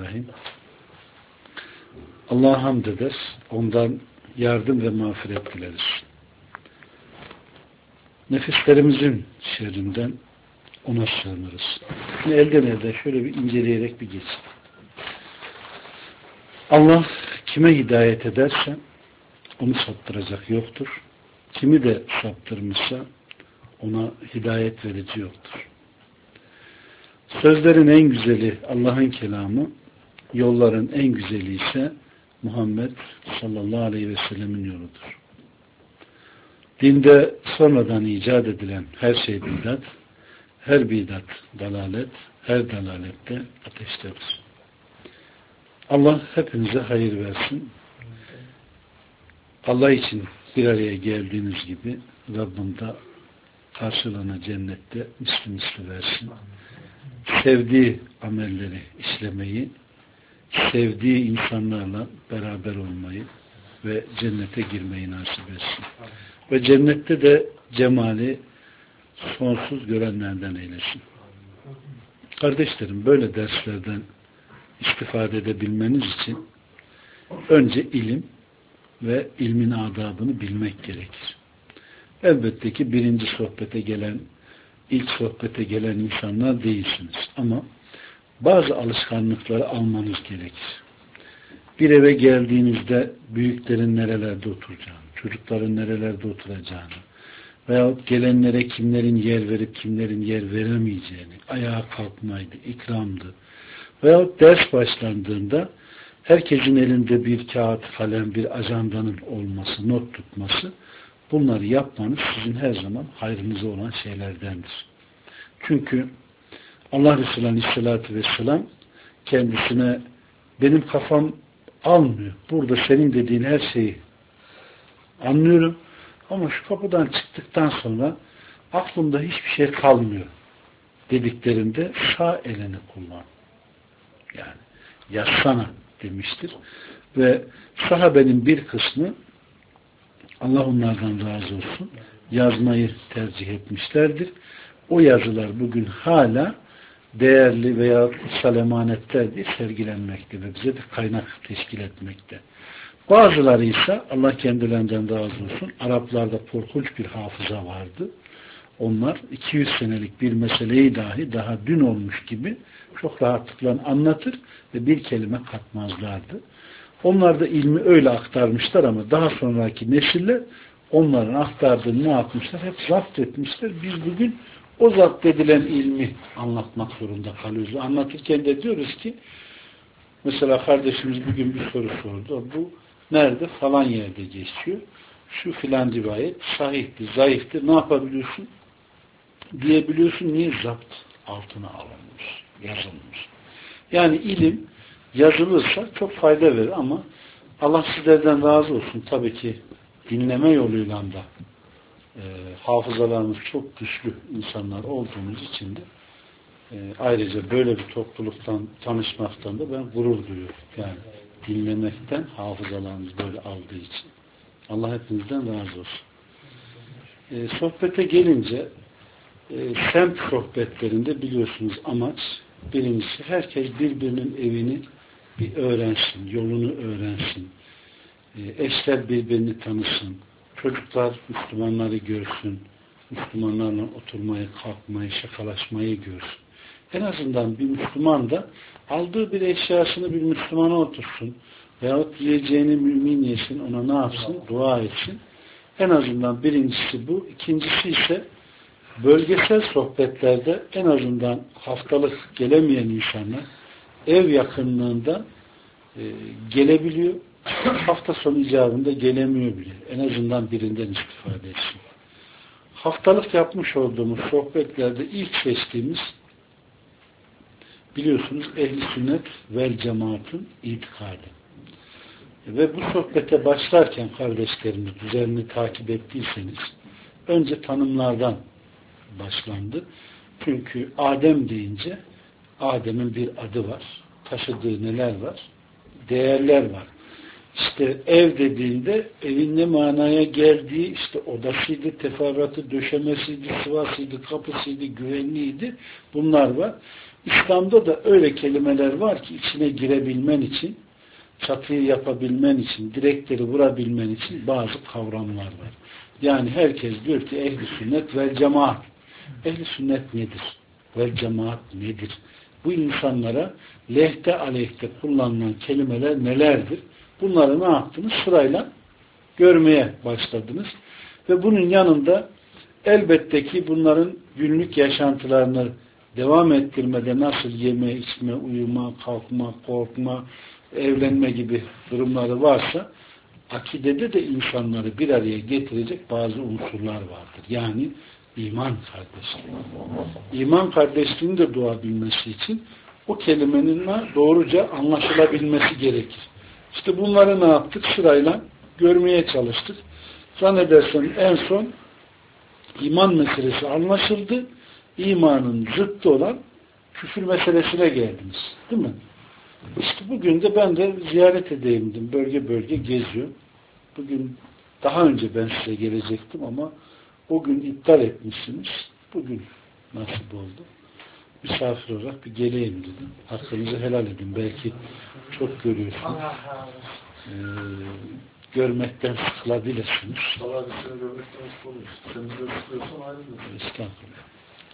Bismillahirrahmanirrahim. Allah'a hamd eder. Ondan yardım ve mağfiret dileriz. Nefislerimizin şerrinden ona sığınırız. Şimdi elden elde şöyle bir inceleyerek bir geçsin. Allah kime hidayet ederse onu saptıracak yoktur. Kimi de saptırmışsa ona hidayet verici yoktur. Sözlerin en güzeli Allah'ın kelamı, yolların en güzeli ise Muhammed sallallahu aleyhi ve sellemin yoludur. Dinde sonradan icat edilen her şey bidat, her bidat dalalet, her dalalette ateştedir. Allah hepinize hayır versin. Allah için bir araya geldiğiniz gibi Rabbim de karşılığına cennette misli versin. Sevdiği amelleri işlemeyi, sevdiği insanlarla beraber olmayı ve cennete girmeyi nasip etsin. Ve cennette de cemali sonsuz görenlerden eylesin. Kardeşlerim, böyle derslerden istifade edebilmeniz için önce ilim ve ilmin adabını bilmek gerekir. Elbette ki ilk sohbete gelen insanlar değilsiniz. Ama bazı alışkanlıkları almanız gerekir. Bir eve geldiğinizde büyüklerin nerelerde oturacağını, çocukların nerelerde oturacağını veyahut gelenlere kimlerin yer verip kimlerin yer veremeyeceğini, ayağa kalkmaydı, ikramdı veyahut ders başlandığında herkesin elinde bir kağıt, kalem, bir ajandanın olması, not tutması, bunları yapmanız sizin her zaman hayrınıza olan şeylerdendir. Çünkü Allah Resulü Aleyhisselatü Vesselam kendisine benim kafam almıyor. Burada senin dediğin her şeyi anlıyorum ama şu kapıdan çıktıktan sonra aklımda hiçbir şey kalmıyor dediklerinde sağ elini kullan. Yani yazsana demiştir. Ve sahabenin bir kısmı Allah onlardan razı olsun yazmayı tercih etmişlerdir. O yazılar bugün hala değerli veya kutsal emanetler diye sergilenmekte ve bize bir kaynak teşkil etmekte. Bazıları ise Allah kendilerinden razı olsun Araplarda korkunç bir hafıza vardı. Onlar 200 senelik bir meseleyi dahi daha dün olmuş gibi çok rahatlıkla anlatır ve bir kelime katmazlardı. Onlar da ilmi öyle aktarmışlar ama daha sonraki nesiller onların aktardığını ne yapmışlar? Hep zapt etmişler. Biz bugün o zapt edilen ilmi anlatmak zorunda kalıyoruz. Anlatırken de diyoruz ki mesela kardeşimiz bugün bir soru sordu. Bu nerede? Falan yerde geçiyor. Şu filan rivayet sahihtir, zayıftır. Ne yapabiliyorsun? Diyebiliyorsun. Niye? Zapt altına alınmış, yazılmış. Yani ilim yazılırsa çok fayda verir ama Allah sizlerden razı olsun. Tabii ki dinleme yoluyla da hafızalarımız çok güçlü insanlar olduğumuz için de ayrıca böyle bir topluluktan tanışmaktan da ben gurur duyuyorum. Yani dinlemekten hafızalarımız böyle aldığı için. Allah hepinizden razı olsun. Sohbete gelince semt sohbetlerinde biliyorsunuz amaç birincisi herkes birbirinin evini bir öğrensin, yolunu öğrensin. Eşler birbirini tanısın. Çocuklar Müslümanları görsün. Müslümanlarla oturmayı, kalkmayı, şakalaşmayı görsün. En azından bir Müslüman da aldığı bir eşyasını bir Müslümana otursun. Veyahut yiyeceğini mümin yesin, ona ne yapsın? Dua etsin. En azından birincisi bu. İkincisi ise bölgesel sohbetlerde en azından haftalık gelemeyen insanlar ev yakınlığında gelebiliyor. Hafta sonu icabında gelemiyor bile. En azından birinden istifade etsin. Haftalık yapmış olduğumuz sohbetlerde ilk seçtiğimiz biliyorsunuz Ehl-i Sünnet vel Cemaat'ın itikadı. Ve bu sohbete başlarken kardeşlerimiz düzenini takip ettiyseniz önce tanımlardan başlandı. Çünkü Adem deyince Adem'in bir adı var. Taşıdığı neler var? Değerler var. İşte ev dediğinde evin ne manaya geldiği işte odasıydı, teferruatı, döşemesiydi, sıvasıydı, kapısıydı, güvenliğiydi. Bunlar var. İslam'da da öyle kelimeler var ki içine girebilmen için, çatıyı yapabilmen için, direkleri vurabilmen için bazı kavramlar var. Yani herkes diyor ki ehl-i sünnet vel cemaat. Ehl-i sünnet nedir? Vel cemaat nedir? Bu insanlara lehte aleyhte kullanılan kelimeler nelerdir? Bunları ne yaptınız? Sırayla görmeye başladınız. Ve bunun yanında elbette ki bunların günlük yaşantılarını devam ettirmede nasıl yeme, içme, uyuma, kalkma, korkma, evlenme gibi durumları varsa akidede de insanları bir araya getirecek bazı unsurlar vardır. Yani iman kardeşliği. İman kardeşliğinin de doğabilmesi için o kelimenin doğruca anlaşılabilmesi gerekir. İşte bunları ne yaptık? Sırayla görmeye çalıştık. Zannedersem en son iman meselesi anlaşıldı. İmanın zıttı olan küfür meselesine geldiniz. Değil mi? İşte bugün de ben de ziyaret edeyim dedim. Bölge bölge geziyor. Bugün daha önce ben size gelecektim ama o gün iptal etmişsiniz. Bugün nasip oldu. Misafir olarak bir geleyim dedim. Hakkınızı helal edin. Belki çok görüyorsunuz. Görmekten sıkılabilirsiniz. Allah seni görmekten sıkılmış. Sen de sıkılıyorsan ayrılır. Estağfurullah.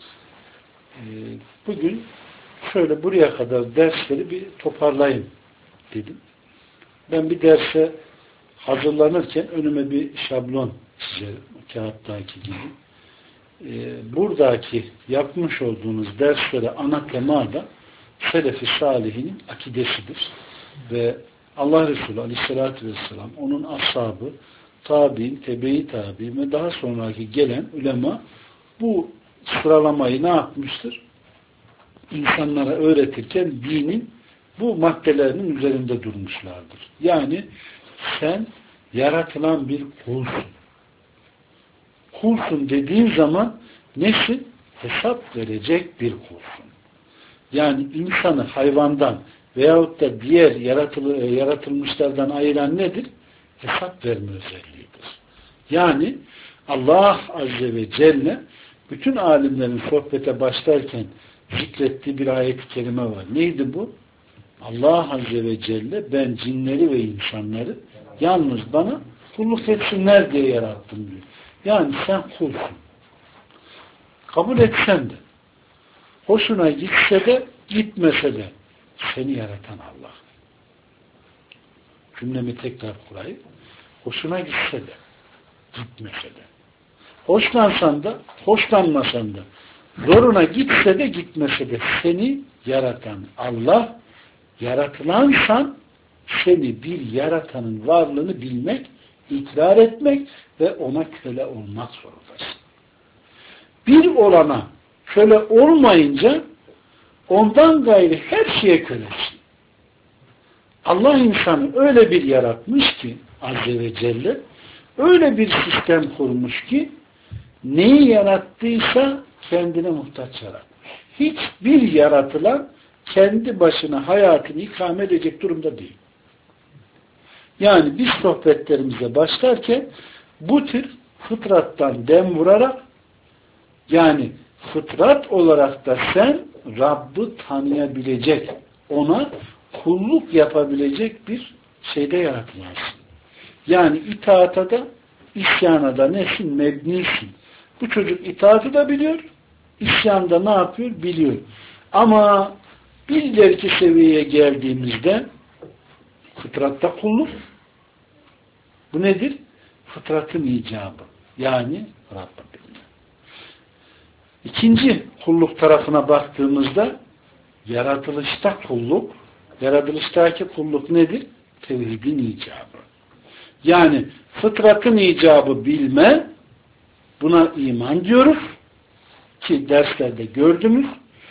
Bugün şöyle buraya kadar dersleri bir toparlayayım dedim. Ben bir derse hazırlanırken önüme bir şablon çizerim. Kağıttaki gibi. Buradaki yapmış olduğunuz derslere ana tema da Selefi Salihinin akidesidir. Ve Allah Resulü Aleyhisselatü Vesselam, onun ashabı, tabi'in, tebe-i tabi'in ve daha sonraki gelen ulema bu sıralamayı ne yapmıştır? İnsanlara öğretirken dinin bu maddelerinin üzerinde durmuşlardır. Yani sen yaratılan bir kulsun. Kulsun dediğin zaman nesin? Hesap verecek bir kulsun. Yani insanı hayvandan veyahut da diğer yaratılmışlardan ayıran nedir? Hesap verme özelliğidir. Yani Allah Azze ve Celle bütün alimlerin sohbete başlarken zikrettiği bir ayet-i kerime var. Neydi bu? Allah Azze ve Celle ben cinleri ve insanları yalnız bana kulluk etsinler diye yarattım diyor. Yani sen kulsun. Kabul etsen de hoşuna gitse de gitmese de seni yaratan Allah. Cümlemi tekrar kurayım. Hoşuna gitse de gitmese de. Hoşlansan da hoşlanmasan da zoruna gitse de gitmese de seni yaratan Allah, yaratılansan seni bir yaratanın varlığını bilmek, ikrar etmek ve ona köle olmak zorundasın. Bir olana köle olmayınca ondan gayrı her şeye kölesin. Allah insanı öyle bir yaratmış ki Azze ve Celle öyle bir sistem kurmuş ki neyi yarattıysa kendine muhtaç yaratmış. Hiçbir yaratılan kendi başına hayatını ikame edecek durumda değil. Yani biz sohbetlerimize başlarken bu tür fıtrattan dem vurarak yani fıtrat olarak da sen Rabb'ı tanıyabilecek, ona kulluk yapabilecek bir şeyde yaratılmışsın. Yani itaata da isyana da nesin? Mebnisin. Bu çocuk itaatı da biliyor, isyanda ne yapıyor? Biliyor. Ama bir ileriki seviyeye geldiğimizde fıtratta kulluk. Bu nedir? Fıtratın icabı. Yani Rabb'ı bilme. İkinci kulluk tarafına baktığımızda yaratılışta kulluk, yaratılıştaki kulluk nedir? Tevhidin icabı. Yani fıtratın icabı bilme, buna iman diyoruz ki derslerde gördünüz.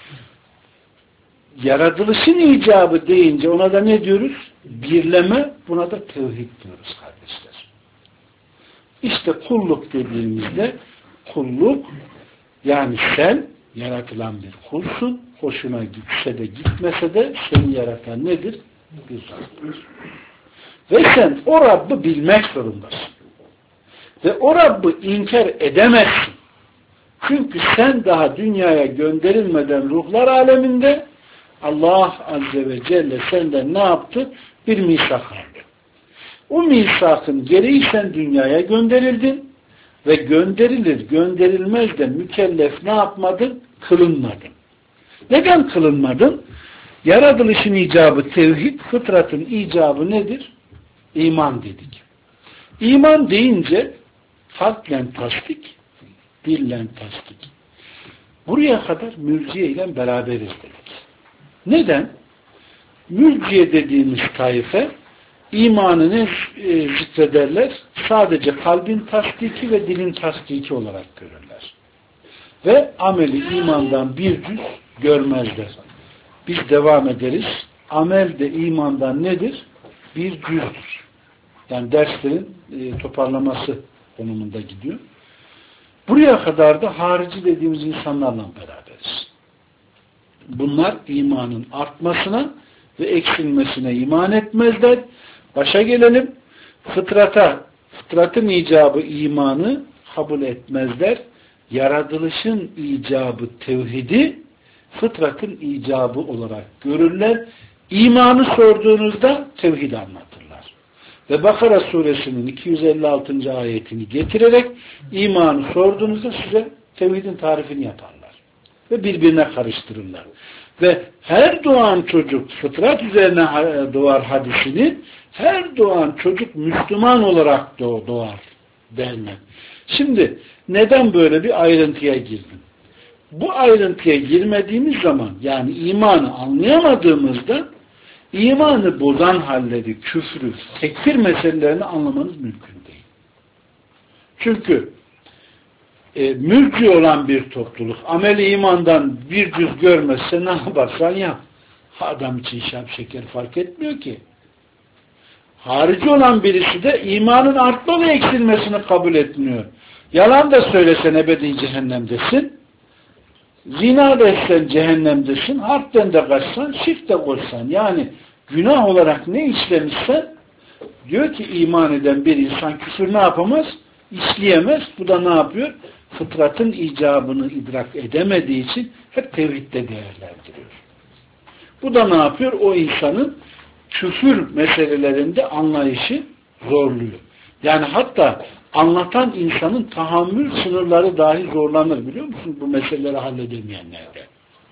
Yaratılışın icabı deyince ona da ne diyoruz? Birleme, buna da tevhid diyoruz kardeşler. İşte kulluk dediğimizde kulluk yani sen yaratılan bir kulsun. Hoşuna gitse de gitmese de seni yaratan nedir? Bir Rabb'dir. Ve sen o Rabb'ı bilmek zorundasın. Ve o Rabb'ı inkar edemezsin. Çünkü sen daha dünyaya gönderilmeden ruhlar aleminde Allah Azze ve Celle senden ne yaptı? Bir misak aldı. O misakın gereği sen dünyaya gönderildin ve gönderilir gönderilmez de mükellef ne yapmadın? Kılınmadın. Neden kılınmadın? Yaratılışın icabı tevhid, fıtratın icabı nedir? İman dedik. İman deyince kalple tasdik, dille tasdik. Buraya kadar mürciye ile beraberiz dedik. Neden? Mürciye dediğimiz taife imanı ne zikrederler? Sadece kalbin tasdiki ve dilin tasdiki olarak görürler. Ve ameli imandan bir cüz görmezler. Biz devam ederiz. Amel de imandan nedir? Bir cüzdür. Yani derslerin toparlaması konumunda gidiyor. Buraya kadar da harici dediğimiz insanlarla beraberiz. Bunlar imanın artmasına ve eksilmesine iman etmezler. Başa gelelim. Fıtratın icabı imanı kabul etmezler. Yaratılışın icabı tevhidi fıtratın icabı olarak görürler. İmanı sorduğunuzda tevhidi anlatırlar. Ve Bakara suresinin 256. ayetini getirerek imanı sorduğunuzda size tevhidin tarifini yaparlar. Ve birbirine karıştırırlar. Ve her doğan çocuk fıtrat üzerine doğar hadisini her doğan çocuk Müslüman olarak doğar derler. Şimdi neden böyle bir ayrıntıya girdim? Bu ayrıntıya girmediğimiz zaman yani imanı anlayamadığımızda imanı bozan halleri, küfrü, tekfir meselelerini anlamanız mümkün değil. Çünkü mürci olan bir topluluk ameli imandan bir cüz görmezse ne yaparsan yap. Adam için şap şeker fark etmiyor ki. Harici olan birisi de imanın artma ve eksilmesini kabul etmiyor. Yalan da söylesen ebedi cehennemdesin. Zina da etsen cehennemdesin. Harpten de kaçsan, şirk de koşsan. Yani günah olarak ne işlemişsen diyor ki iman eden bir insan küfür ne yapamaz? İşleyemez. Bu da ne yapıyor? Fıtratın icabını idrak edemediği için hep tevhidde değerlendiriyor. Bu da ne yapıyor? O insanın küfür meselelerinde anlayışı zorluyor. Yani hatta anlatan insanın tahammül sınırları dahi zorlanır biliyor musun? Bu meseleleri halledemeyenlerde.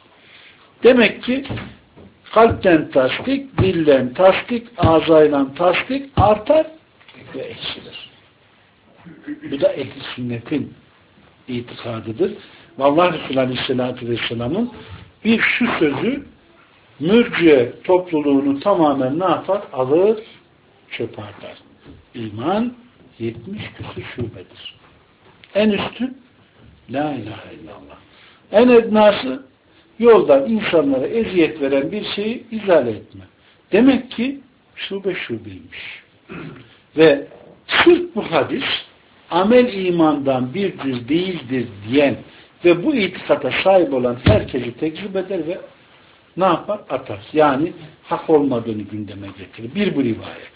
Demek ki kalpten tasdik, dillen tasdik, ağzayla tasdik artar ve eksilir. Bu da ehl-i sünnetin itikadıdır. Vallahi Resulü Aleyhisselatü Vesselam'ın bir şu sözü mürciye topluluğunu tamamen ne yapar? Alır, çöp atar. İman 70 küsur şubedir. En üstü la ilahe illallah. En ednası yoldan insanlara eziyet veren bir şeyi izale etme. Demek ki şube şubeymiş. Ve sırf bu hadis amel imandan bir cüz değildir diyen ve bu itikata sahip olan herkesi tekzip eder ve ne yapar? Atar. Yani hak olmadığını gündeme getirir. Bir bu rivayet.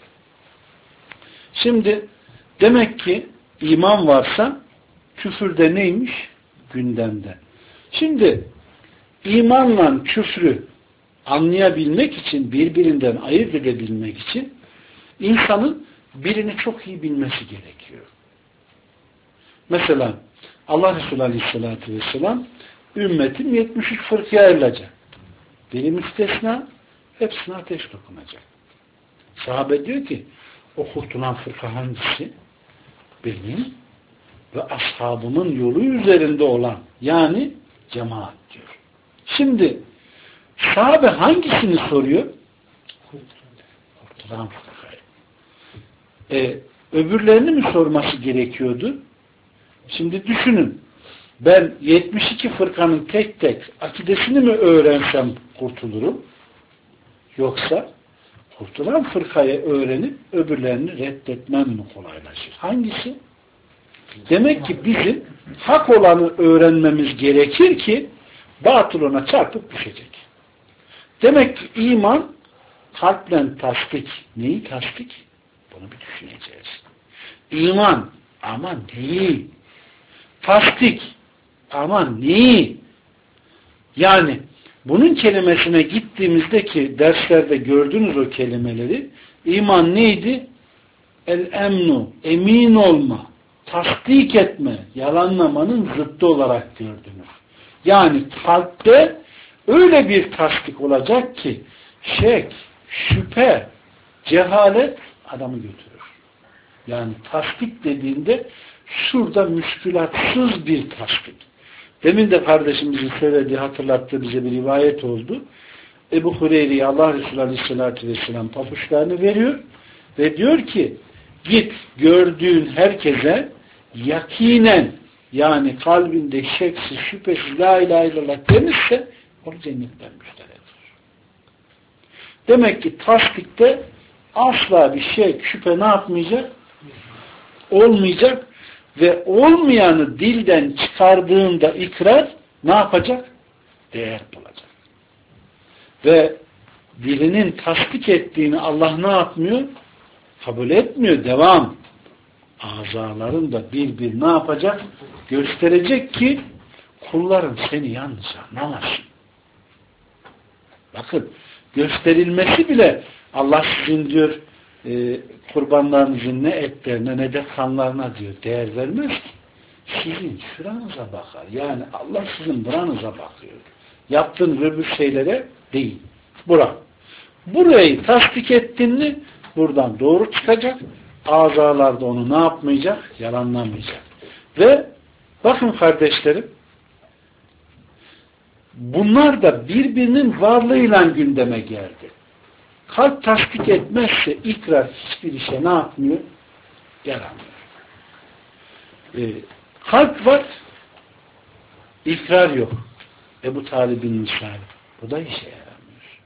Şimdi demek ki iman varsa küfürde neymiş? Gündemde. Şimdi imanla küfrü anlayabilmek için, birbirinden ayırt edebilmek için insanın birini çok iyi bilmesi gerekiyor. Mesela Allah Resulü Aleyhisselatü Vesselam ümmetim 73 fırkaya ayrılacak. Biri müstesna, hepsine ateş dokunacak. Sahabe diyor ki o kurtulan fırka hangisi? Benim ve ashabımın yolu üzerinde olan yani cemaat diyor. Şimdi sahabe hangisini soruyor? Kurtulan fırkayı. Öbürlerini mi sorması gerekiyordu? Şimdi düşünün. Ben 72 fırkanın tek tek akidesini mi öğrensem kurtulurum? Yoksa kurtulan fırkayı öğrenip öbürlerini reddetmem mi kolaylaşır? Hangisi? Demek ki bizim hak olanı öğrenmemiz gerekir ki batıl ona çarpıp düşecek. Demek ki iman kalple tasdik. Neyi tasdik? Bunu bir düşüneceğiz. İman ama neyi? Tasdik ama neyi? Yani Bunun kelimesine gittiğimizde ki derslerde gördünüz o kelimeleri, iman neydi? El-emnu, emin olma, tasdik etme, yalanlamanın zıttı olarak gördünüz. Yani kalpte öyle bir tasdik olacak ki şek, şüphe, cehalet adamı götürür. Yani tasdik dediğinde şurada müşkülatsız bir tasdik. Demin de kardeşimizin söylediği, hatırlattığı bize bir rivayet oldu. Ebu Hureyre'ye Allah Resulü Aleyhisselatü Vesselam papuçlarını veriyor ve diyor ki git gördüğün herkese yakinen, yani kalbinde şeksiz, şüphesiz la ilahe illallah demişse onu cennetten müjdelenir. Demek ki tasdikte asla bir şek, şüphe ne yapmayacak? Olmayacak ve olmayanı dilden çıkardığında ikrar ne yapacak? Değer bulacak. Ve dilinin tasdik ettiğini Allah ne yapmıyor? Kabul etmiyor. Devam. Azaların da bir ne yapacak? Gösterecek ki kulların seni yanlış anlamasın. Bakın gösterilmesi bile Allah sizin diyor kurbanlarınızın ne etlerine ne de kanlarına diyor değer vermez ki. Sizin şuranıza bakar. Yani Allah sizin buranıza bakıyor. Yaptığın öbür şeylere değil. Burayı tasdik ettin mi buradan doğru çıkacak. Azalarda onu ne yapmayacak? Yalanlamayacak. Ve bakın kardeşlerim, bunlar da birbirinin varlığıyla gündeme geldi. Kalp tasdik etmezse ikrar hiçbir işe ne yapmıyor? Yaramıyor. Kalp var, ikrar yok. Ebu Talib'in misali. Bu da işe yaramıyor.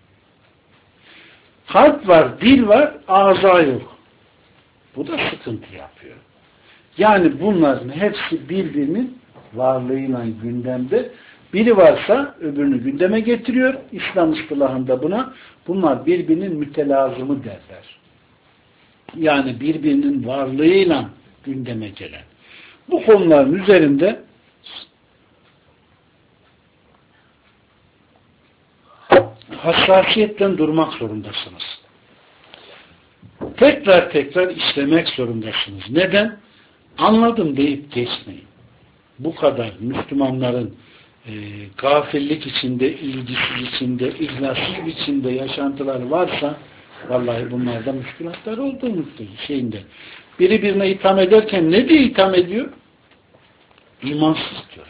Kalp var, dil var, ağza yok. Bu da sıkıntı yapıyor. Yani bunların hepsi birbirinin varlığıyla gündemde. Biri varsa öbürünü gündeme getiriyor. İslam ıstılahında buna bunlar birbirinin mütelazımı derler. Yani birbirinin varlığıyla gündeme gelen. Bu konuların üzerinde hassasiyetten durmak zorundasınız. Tekrar işlemek zorundasınız. Neden? Anladım deyip geçmeyin. Bu kadar Müslümanların gafillik içinde, ilgisiz içinde, ihlassız içinde yaşantılar varsa vallahi bunlarda müşkülatlar olduğu şeyinde. Biri birine itham ederken ne diye itham ediyor? İmansız diyor.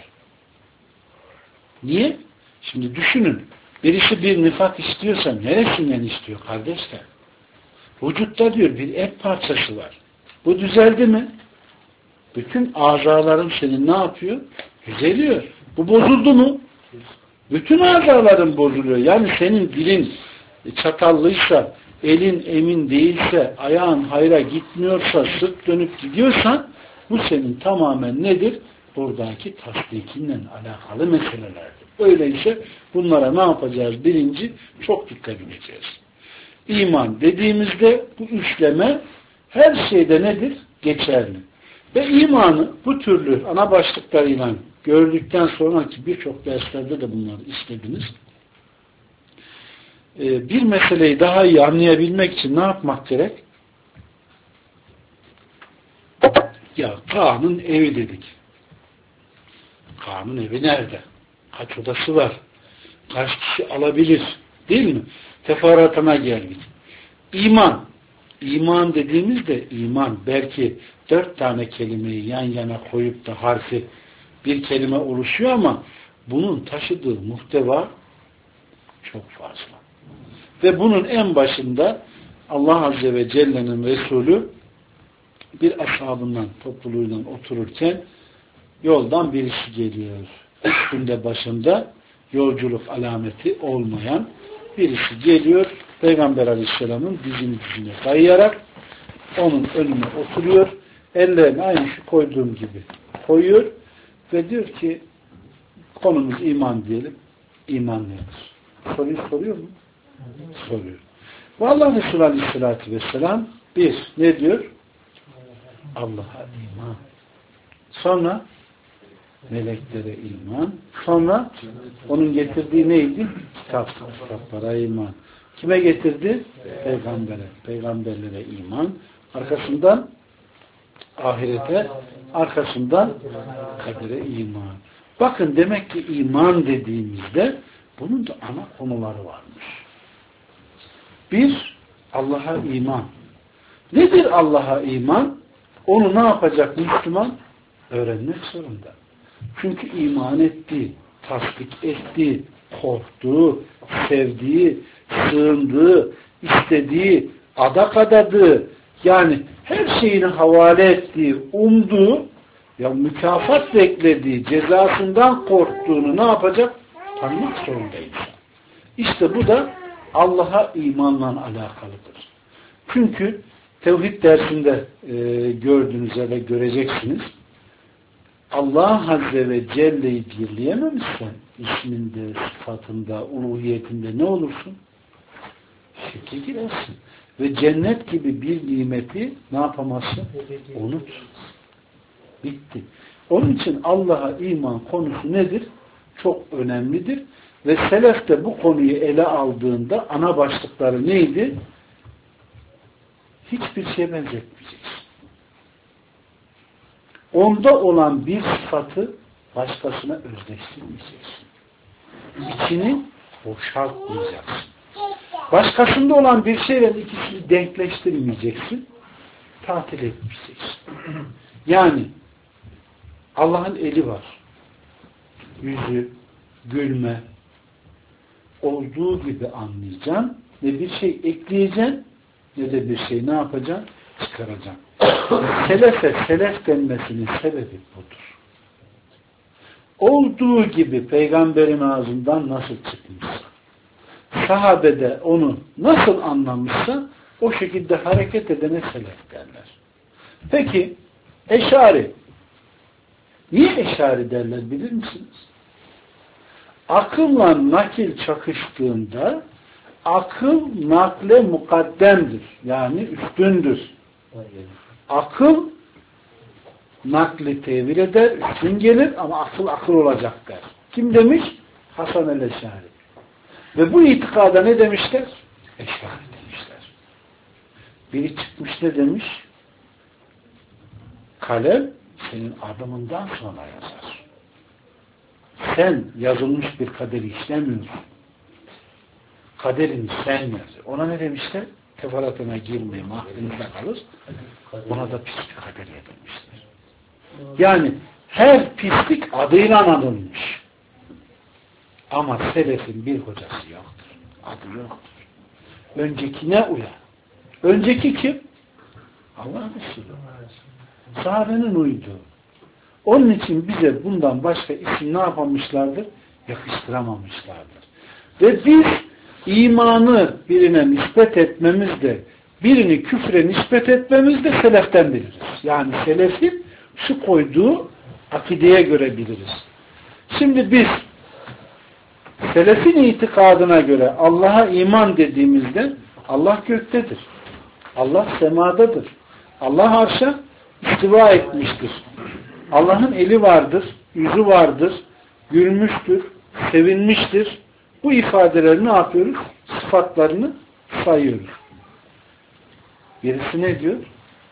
Niye? Şimdi düşünün. Birisi bir nifak istiyorsa neresinden istiyor kardeşler? Vücutta diyor bir et parçası var. Bu düzeldi mi? Bütün azaların senin ne yapıyor? Düzeliyor. Bu bozuldu mu? Bütün azaların bozuluyor. Yani senin dilin çatallıysa, elin emin değilse, ayağın hayra gitmiyorsa, sırt dönüp gidiyorsan bu senin tamamen nedir? Buradaki tasdikinle alakalı meselelerdir. Öyleyse bunlara ne yapacağız? Birinci, çok dikkat edeceğiz. İman dediğimizde bu üçleme her şeyde nedir? Geçerli. Ve imanı bu türlü ana başlıklarıyla gördükten sonraki birçok derslerde de bunları işlediniz. Bir meseleyi daha iyi anlayabilmek için ne yapmak gerek? Ya Kaan'ın evi dedik. Kaan'ın evi nerede? Kaç odası var? Kaç kişi alabilir? Değil mi? Teferruatına geldik. İman. İman dediğimizde iman belki 4 tane kelimeyi yan yana koyup da harfi bir kelime oluşuyor ama bunun taşıdığı muhteva çok fazla. Ve bunun en başında Allah Azze ve Celle'nin Resulü bir ashabından, topluluğuyla otururken yoldan birisi geliyor. Üstünde başında yolculuk alameti olmayan birisi geliyor. Peygamber Aleyhisselam'ın dizine kayarak onun önüne oturuyor. Ellerini aynı şu koyduğum gibi koyuyor ve diyor ki konumuz iman diyelim. İman nedir? Soruyu soruyor mu? Soruyor. Vallahi Resulü Aleyhisselatü Vesselam ne diyor? Allah'a iman. Sonra Meleklere iman. Sonra onun getirdiği neydi? Kitaplara iman. Kime getirdi? Peygambere. Peygamberlere iman. Arkasından ahirete, arkasından kadere iman. Bakın demek ki iman dediğimizde bunun da ana konuları varmış. Bir, Allah'a iman. Nedir Allah'a iman? Onu ne yapacak Müslüman? Öğrenmek zorunda. Çünkü iman ettiği, tasdik ettiği, korktuğu, sevdiği, sığındığı, istediği, adak adadığı, yani her şeyini havale ettiği, umduğu, ya mükafat beklediği, cezasından korktuğunu ne yapacak? Tanımak zorundayız. İşte bu da Allah'a imanla alakalıdır. Çünkü tevhid dersinde gördüğünüz ve göreceksiniz. Allah Azze ve Celle'yi birleyememişsen isminde, sıfatında, uluhiyetinde ne olursun? Şirke girersin. Ve cennet gibi bir nimeti ne yapamazsın? Unut. Bitti. Onun için Allah'a iman konusu nedir? Çok önemlidir. Ve selef de bu konuyu ele aldığında ana başlıkları neydi? Hiçbir şeye benzetmeyeceksin. Onda olan bir sıfatı başkasına özdeştirmeyeceksin. İçini boşaltmayacaksın. Başkasında olan bir şeyle ikisini denkleştirmeyeceksin. Tatil etmeyeceksin. Yani Allah'ın eli var. Yüzü, gülme olduğu gibi anlayacaksın. Ne bir şey ekleyeceksin ne de bir şey ne yapacaksın? Çıkaracaksın. Selefe selef denmesinin sebebi budur. Olduğu gibi peygamberin ağzından nasıl çıkmışsa, sahabede onu nasıl anlamışsa o şekilde hareket edene selef derler. Peki Eşari niye Eşari derler bilir misiniz? Akılla nakil çakıştığında akıl nakle mukaddemdir. Yani üstündür. Akıl nakli tevil eder, üstün gelir ama akıl olacak der. Kim demiş? Hasan el-Eşari. Ve bu itikada ne demişler? Eşari demişler. Biri çıkmış ne demiş? Kalem senin adımından sonra yazar. Sen yazılmış bir kaderi işlemiyorsun. Kaderini sen yazır. Ona ne demişler? Teferruatına girmeyeyim, aklınızda kalır. Ona da pis bir kader edilmiştir. Yani her pislik adıyla anılmış. Ama selefin bir hocası yoktur. Adı yoktur. Öncekine uyar. Önceki kim? Allah Resulü. Sahabenin uyduğu. Onun için bize bundan başka isim ne yapamışlardır? Yakıştıramamışlardır. Ve biz imanı birine nispet etmemizde, birini küfre nispet etmemizde seleften biliriz. Yani selefin şu koyduğu akideye göre biliriz. Şimdi biz selefin itikadına göre Allah'a iman dediğimizde Allah göktedir. Allah semadadır. Allah arşa istiva etmiştir. Allah'ın eli vardır, yüzü vardır, gülmüştür, sevinmiştir. Bu ifadeleri ne yapıyoruz? Sıfatlarını sayıyoruz. Birisi ne diyor?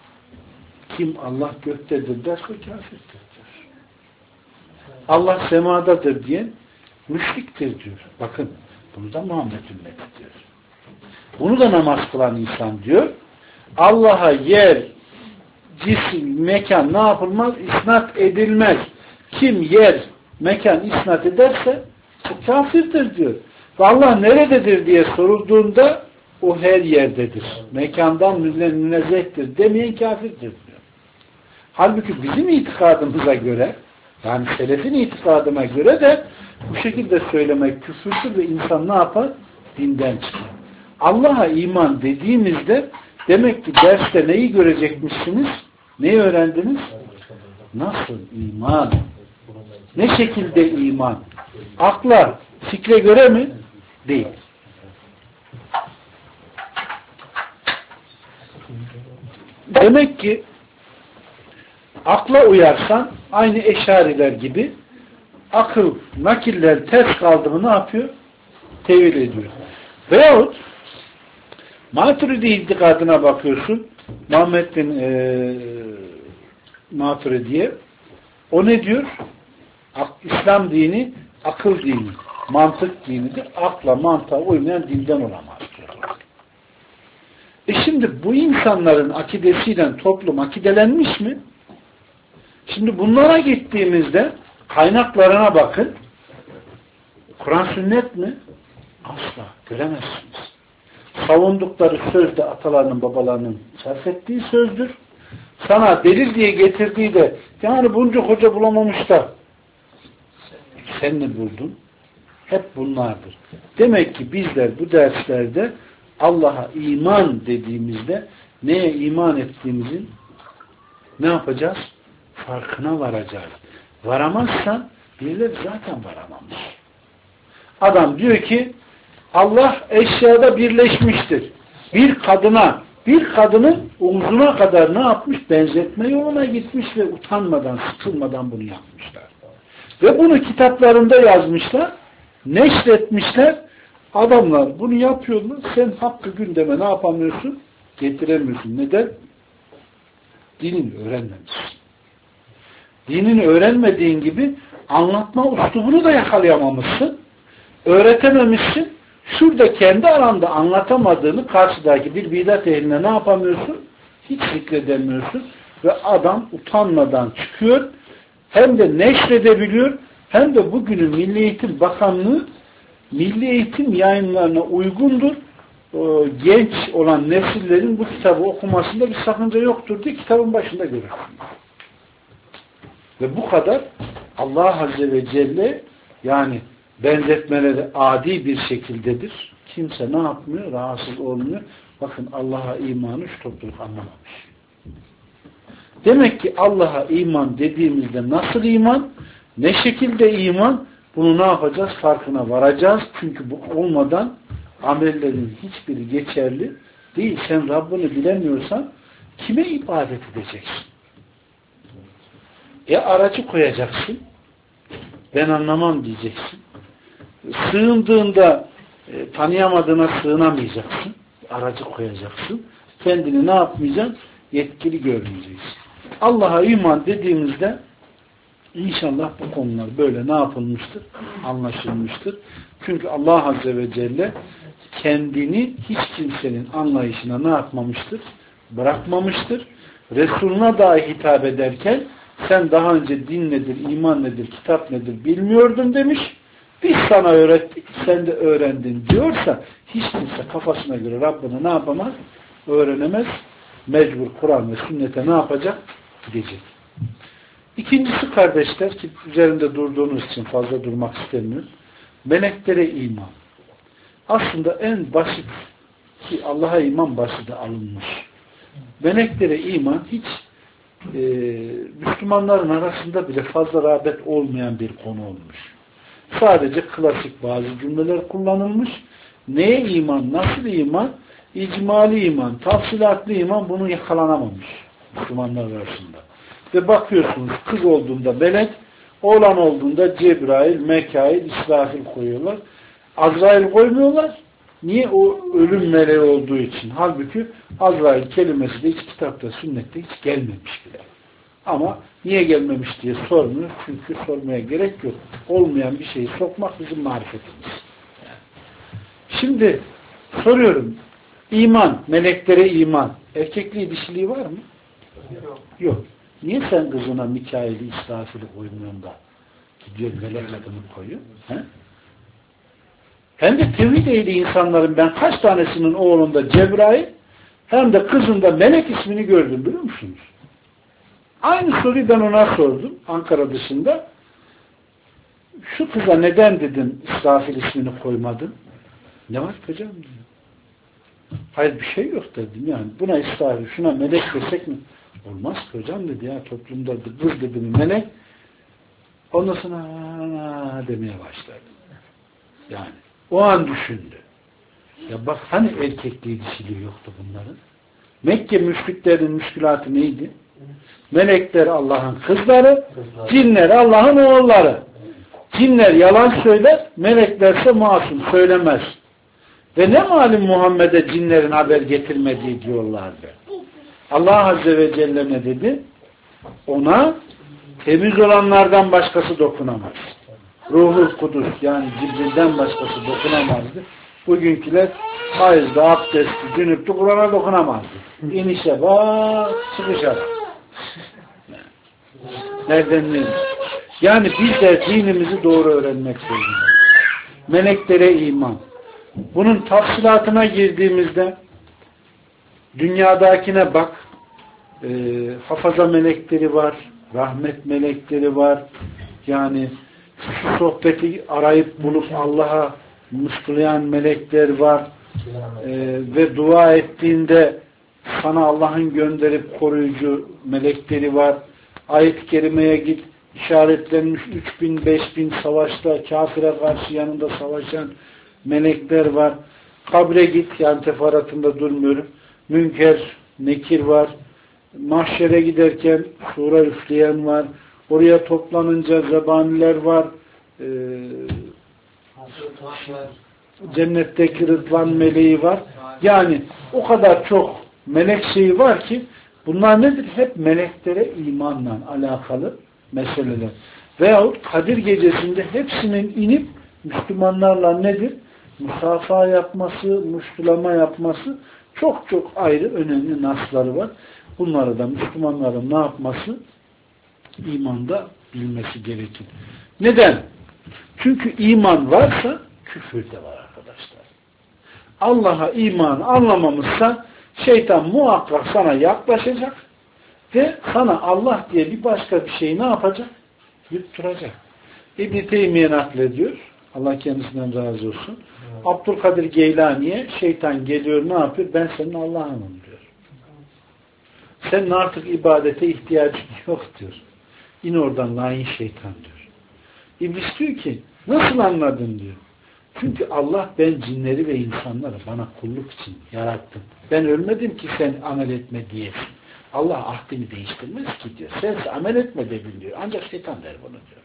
Kim Allah göktedir derse kafirdir diyor. Allah semadadır diyen müşriktir diyor. Bakın bunu da Muhammed ümmeti diyor. Bunu da namaz kılan insan diyor. Allah'a yer, cisim, mekan ne yapılmaz? İsnat edilmez. Kim yer, mekan isnat ederse o kafirdir diyor. Ve Allah nerededir diye sorulduğunda o her yerdedir. Mekandan münezzehtir demeyen kafirdir diyor. Halbuki bizim itikadımıza göre, yani selefin itikadına göre de bu şekilde söylemek küfürdür ve insan ne yapar? Dinden çıkar. Allah'a iman dediğimizde demek ki derste neyi görecekmişsiniz? Neyi öğrendiniz? Nasıl iman? Ne şekilde iman? Akla, fikre göre mi? Değil. Demek ki akla uyarsan Aynı Eşariler gibi akıl, nakiller ters kaldı mı ne yapıyor? Tevil ediyor. Veyahut Maturidi itikadına bakıyorsun. Muhammed bin Maturidi'ye. O ne diyor? İslam dini akıl dini, mantık dinidir. Akla, mantığa uymayan dinden olamaz diyor. Şimdi bu insanların akidesiyle toplum akidelenmiş mi? Şimdi bunlara gittiğimizde kaynaklarına bakın. Kur'an sünnet mi? Asla göremezsiniz. Savundukları söz de atalarının babalarının sarf ettiği sözdür. Sana delil diye getirdiği de yani bunca hoca bulamamış da sen ne buldun? Hep bunlardır. Demek ki bizler bu derslerde Allah'a iman dediğimizde neye iman ettiğimizin ne yapacağız? Farkına varacağız. Varamazsan birileri zaten varamamış. Adam diyor ki Allah eşyada birleşmiştir. Bir kadının omzuna kadar ne yapmış? Benzetme yoluna gitmiş ve utanmadan, sıkılmadan bunu yapmışlar. Ve bunu kitaplarında yazmışlar, neşretmişler. Adamlar bunu yapıyorlar. Sen hakkı gündeme ne yapamıyorsun? Getiremiyorsun. Neden? Dinini öğrenmemişsin. Dinini öğrenmediğin gibi anlatma üslubunu da yakalayamamışsın. Öğretememişsin. Şurada kendi aranda anlatamadığını karşıdaki bir bidat ehline ne yapamıyorsun? Hiç zikredemiyorsun. Ve adam utanmadan çıkıyor. Hem de neşredebiliyor. Hem de bugünün Milli Eğitim Bakanlığı Milli Eğitim yayınlarına uygundur. Genç olan nesillerin bu kitabı okumasında bir sakınca yoktur diye kitabın başında görürsünüz. Ve bu kadar Allah Azze ve Celle yani benzetmeleri adi bir şekildedir. Kimse ne yapmıyor? Rahatsız olmuyor. Bakın Allah'a imanı şu topluluk anlamamış. Demek ki Allah'a iman dediğimizde nasıl iman? Ne şekilde iman? Bunu ne yapacağız? Farkına varacağız. Çünkü bu olmadan amellerin hiçbiri geçerli değil. Sen Rabbini bilemiyorsan kime ibadet edeceksin? Aracı koyacaksın. Ben anlamam diyeceksin. Sığındığında tanıyamadığına sığınamayacaksın. Aracı koyacaksın. Kendini ne yapmayacaksın? Yetkili görmeyeceksin. Allah'a iman dediğimizde İnşallah bu konular böyle ne yapılmıştır? Anlaşılmıştır. Çünkü Allah Azze ve Celle kendini hiç kimsenin anlayışına ne yapmamıştır? Bırakmamıştır. Resuluna dahi hitap ederken sen daha önce din nedir, iman nedir, kitap nedir bilmiyordun demiş. Biz sana öğrettik, sen de öğrendin diyorsa hiç kimse kafasına göre Rabbini ne yapamaz? Öğrenemez. Mecbur Kur'an ve sünnete ne yapacak? Gidecek. İkincisi kardeşler ki üzerinde durduğunuz için fazla durmak istemiyorum. Meleklere iman. Aslında en basit ki Allah'a iman basit alınmış. Meleklere iman hiç Müslümanların arasında bile fazla rağbet olmayan bir konu olmuş. Sadece klasik bazı cümleler kullanılmış. Neye iman, nasıl iman? İcmali iman, tafsilatlı iman bunu yakalanamamış Müslümanlar arasında. Ve bakıyorsunuz kız olduğunda melek, oğlan olduğunda Cebrail, Mekail, İsrafil koyuyorlar. Azrail koymuyorlar. Niye? O ölüm meleği olduğu için. Halbuki Azrail kelimesi de hiç kitapta, sünnette hiç gelmemiş bile. Ama niye gelmemiş diye sormuyor. Çünkü sormaya gerek yok. Olmayan bir şeyi sokmak bizim marifetimiz. Şimdi soruyorum. İman, meleklere iman. Erkekliği, dişiliği var mı? Yok. Yok. Niye sen kızına Mikail'i, İsrafil'i koymuyorsun da gidiyor melek adını koyuyor? He? Hem de tevhid ehli insanların ben kaç tanesinin oğlunda Cebrail hem de kızında melek ismini gördüm biliyor musunuz? Aynı soruyu ben ona sordum Ankara dışında. Şu kıza neden dedim İsrafil ismini koymadın? Ne var hocam diyor. Hayır bir şey yok dedim yani. Buna İsrafil, şuna melek desek mi? Olmaz ki hocam dedi ya toplumda kız dedi mi melek. Ondan sonra demeye başladı. Yani o an düşündü. Ya bak hani erkekliği dişiliği yoktu bunların. Mekke müşriklerinin müşkülatı neydi? Melekler Allah'ın kızları, cinler Allah'ın oğulları. Cinler yalan söyler, meleklerse masum söylemez. Ve ne malum Muhammed'e cinlerin haber getirmediği diyorlardı. Allah Azze ve Celle ne dedi? Ona temiz olanlardan başkası dokunamaz. Ruhul Kudüs yani Cibril'den başkası dokunamazdı. Bugünküler hayızda, abdestli, cünüptü, Kur'an'a dokunamazdı. İnişe bak, çıkışa bak. Nereden ne? Yani biz de dinimizi doğru öğrenmek zorundayız. Meleklere iman. Bunun tafsilatına girdiğimizde dünyadakine bak. Hafaza melekleri var, rahmet melekleri var. Yani şu sohbeti arayıp bulup Allah'a mıskılayan melekler var. Ve dua ettiğinde sana Allah'ın gönderip koruyucu melekleri var. Ayet-i kerimeye git, işaretlenmiş 3000, 5000 savaşta kafire karşı yanında savaşan melekler var. Kabre git, yani teferruatında durmuyorum. Münker, Nekir var. Mahşere giderken sura üfleyen var. Oraya toplanınca zebaniler var. Cennetteki Rıdvan meleği var. Yani o kadar çok melek şeyi var ki bunlar nedir? Hep meleklere imanla alakalı meseleler. Veyahut Kadir gecesinde hepsinin inip Müslümanlarla nedir? Musafaha yapması, muştulama yapması çok çok ayrı önemli nasları var. Bunları da Müslümanların ne yapması? İmanda bilmesi gerekir. Neden? Çünkü iman varsa küfür de var arkadaşlar. Allah'a imanı anlamamızsa şeytan muhakkak sana yaklaşacak ve sana Allah diye bir başka bir şeyi ne yapacak? Yutturacak. İbn-i Teymiye naklediyor. Allah kendisinden razı olsun. Evet. Abdülkadir Geylani'ye şeytan geliyor ne yapıyor? Ben senin Allah'ınım diyor. Senin artık ibadete ihtiyacın yok diyor. İn oradan lain şeytan diyor. İblis diyor ki nasıl anladın diyor. Çünkü Allah ben cinleri ve insanları bana kulluk için yarattım. Ben ölmedim ki sen amel etme diyesin. Allah ahdini değiştirmez ki diyor. Sen amel etme de bil diyor. Ancak şeytan der bunu diyor.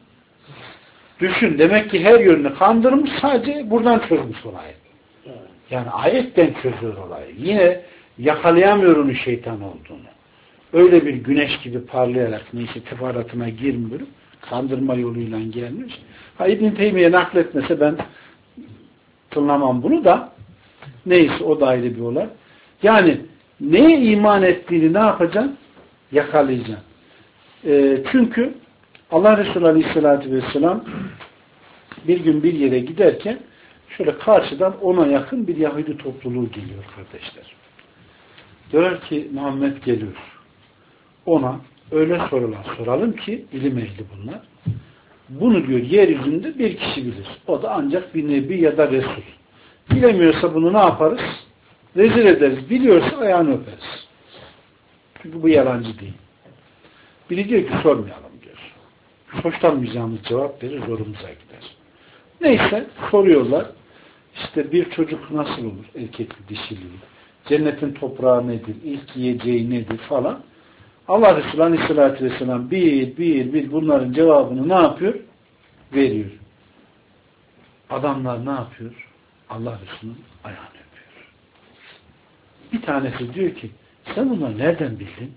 Düşün demek ki her yönünü kandırmış sadece buradan çözmüş olayı. Yani ayetten çözüyor olayı. Yine yakalayamıyor onu şeytan olduğunu. Öyle bir güneş gibi parlayarak neyse teferruatına girmiyorum. Kandırma yoluyla gelmiş. İbn-i Teymiye nakletmese ben tınlamam bunu da neyse o da ayrı bir olay. Yani neye iman ettiğini ne yapacaksın? Yakalayacaksın. Çünkü Allah Resulü Aleyhisselatü Vesselam bir gün bir yere giderken şöyle karşıdan 10'a yakın bir Yahudi topluluğu geliyor kardeşler. Diyorlar ki Muhammed geliyor. Ona öyle sorular soralım ki ilim ehli bunlar. Bunu diyor yeryüzünde bir kişi bilir. O da ancak bir nebi ya da resul. Bilemiyorsa bunu ne yaparız? Rezil ederiz. Biliyorsa ayağını öperiz. Çünkü bu yalancı değil. Biri diyor ki sormayalım diyor. Hoşlanmayacağımız cevap verir, zorumuza gider. Neyse soruyorlar. İşte bir çocuk nasıl olur? Erkekli, dişili. Cennetin toprağı nedir? İlk yiyeceği nedir? Falan. Allah Resulü Aleyhisselatü Vesselam bir bunların cevabını ne yapıyor? Veriyor. Adamlar ne yapıyor? Allah Resulü'nün ayağını öpüyor. Bir tanesi diyor ki sen bunları nereden bildin?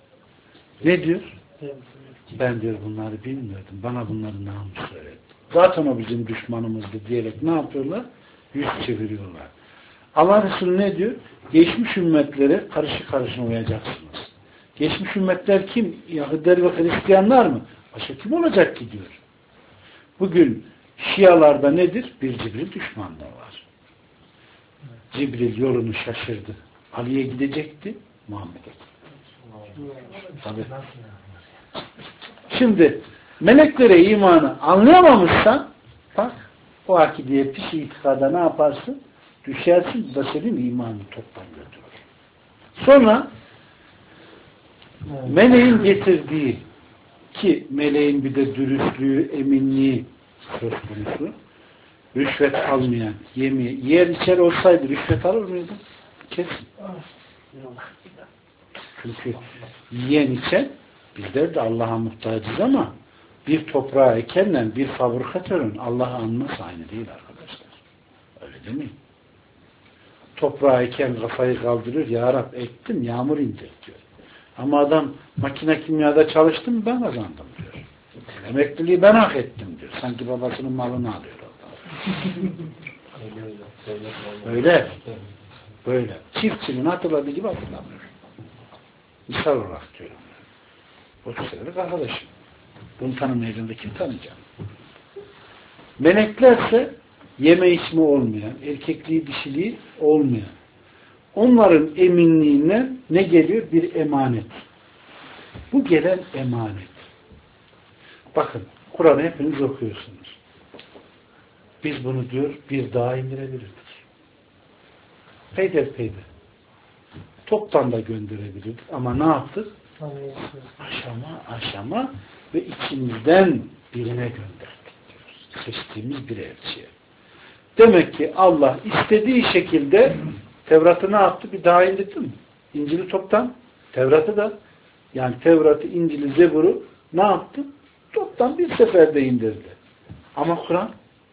Ne diyor? Ben diyor bunları bilmiyordum. Bana bunları namus söyledi. Zaten o bizim düşmanımızdı diyerek ne yapıyorlar? Yüz çeviriyorlar. Allah Resulü ne diyor? Geçmiş ümmetlere karşı karşına uyacaksınız. Geçmiş ümmetler kim? Yahudiler ve Hristiyanlar mı? Başka kim olacak ki diyor. Bugün Şialarda nedir? Bir Cibril düşmanlığı var. Cibril yolunu şaşırdı. Ali'ye gidecekti. Muhammed'e. Tabii. Şimdi meleklere imanı anlayamamışsan bak o akideye pis itikada ne yaparsın? Düşersin. Bu da senin imanını toptan götürür. Sonra meleğin getirdiği ki meleğin bir de dürüstlüğü, eminliği söz konusu. Rüşvet almayan, yer içer olsaydı rüşvet alır mıydı? Kesin. Çünkü yiyen içen bizler de Allah'a muhtacız ama bir toprağa ekenle bir fabrikatörün Allah'ı anması aynı değil arkadaşlar. Öyle değil mi? Toprağa eken kafayı kaldırır, ya Rab ektim, yağmur indir diyor. Ama adam makine kimyada çalıştım, ben kazandım diyor. Emekliliği ben hak ettim diyor. Sanki babasının malını alıyor orada. Öyle. Böyle. Çiftçinin hatırladığı gibi hatırlamıyor. Misal olarak diyorum. 30 senelik arkadaşım. Bunu tanımayacağım da kim tanıyacağım? Meleklerse yeme içme olmayan, erkekliği dişiliği olmayan. Onların eminliğine ne geliyor? Bir emanet. Bu gelen emanet. Bakın, Kur'an'ı hepiniz okuyorsunuz. Biz bunu diyor bir daha indirebilirdik. Peyder. Toptan da gönderebilirdik. Ama ne yaptık? Aşama ve içimizden birine gönderdik diyoruz. Seçtiğimiz bir elçiye. Demek ki Allah istediği şekilde Tevrat'ı ne yaptı? Bir daha indirdi mi? İncil'i toptan, Tevrat'ı da yani Tevrat'ı, İncil'i, Zebur'u ne yaptı? Toptan bir seferde indirdi. Ama Kur'an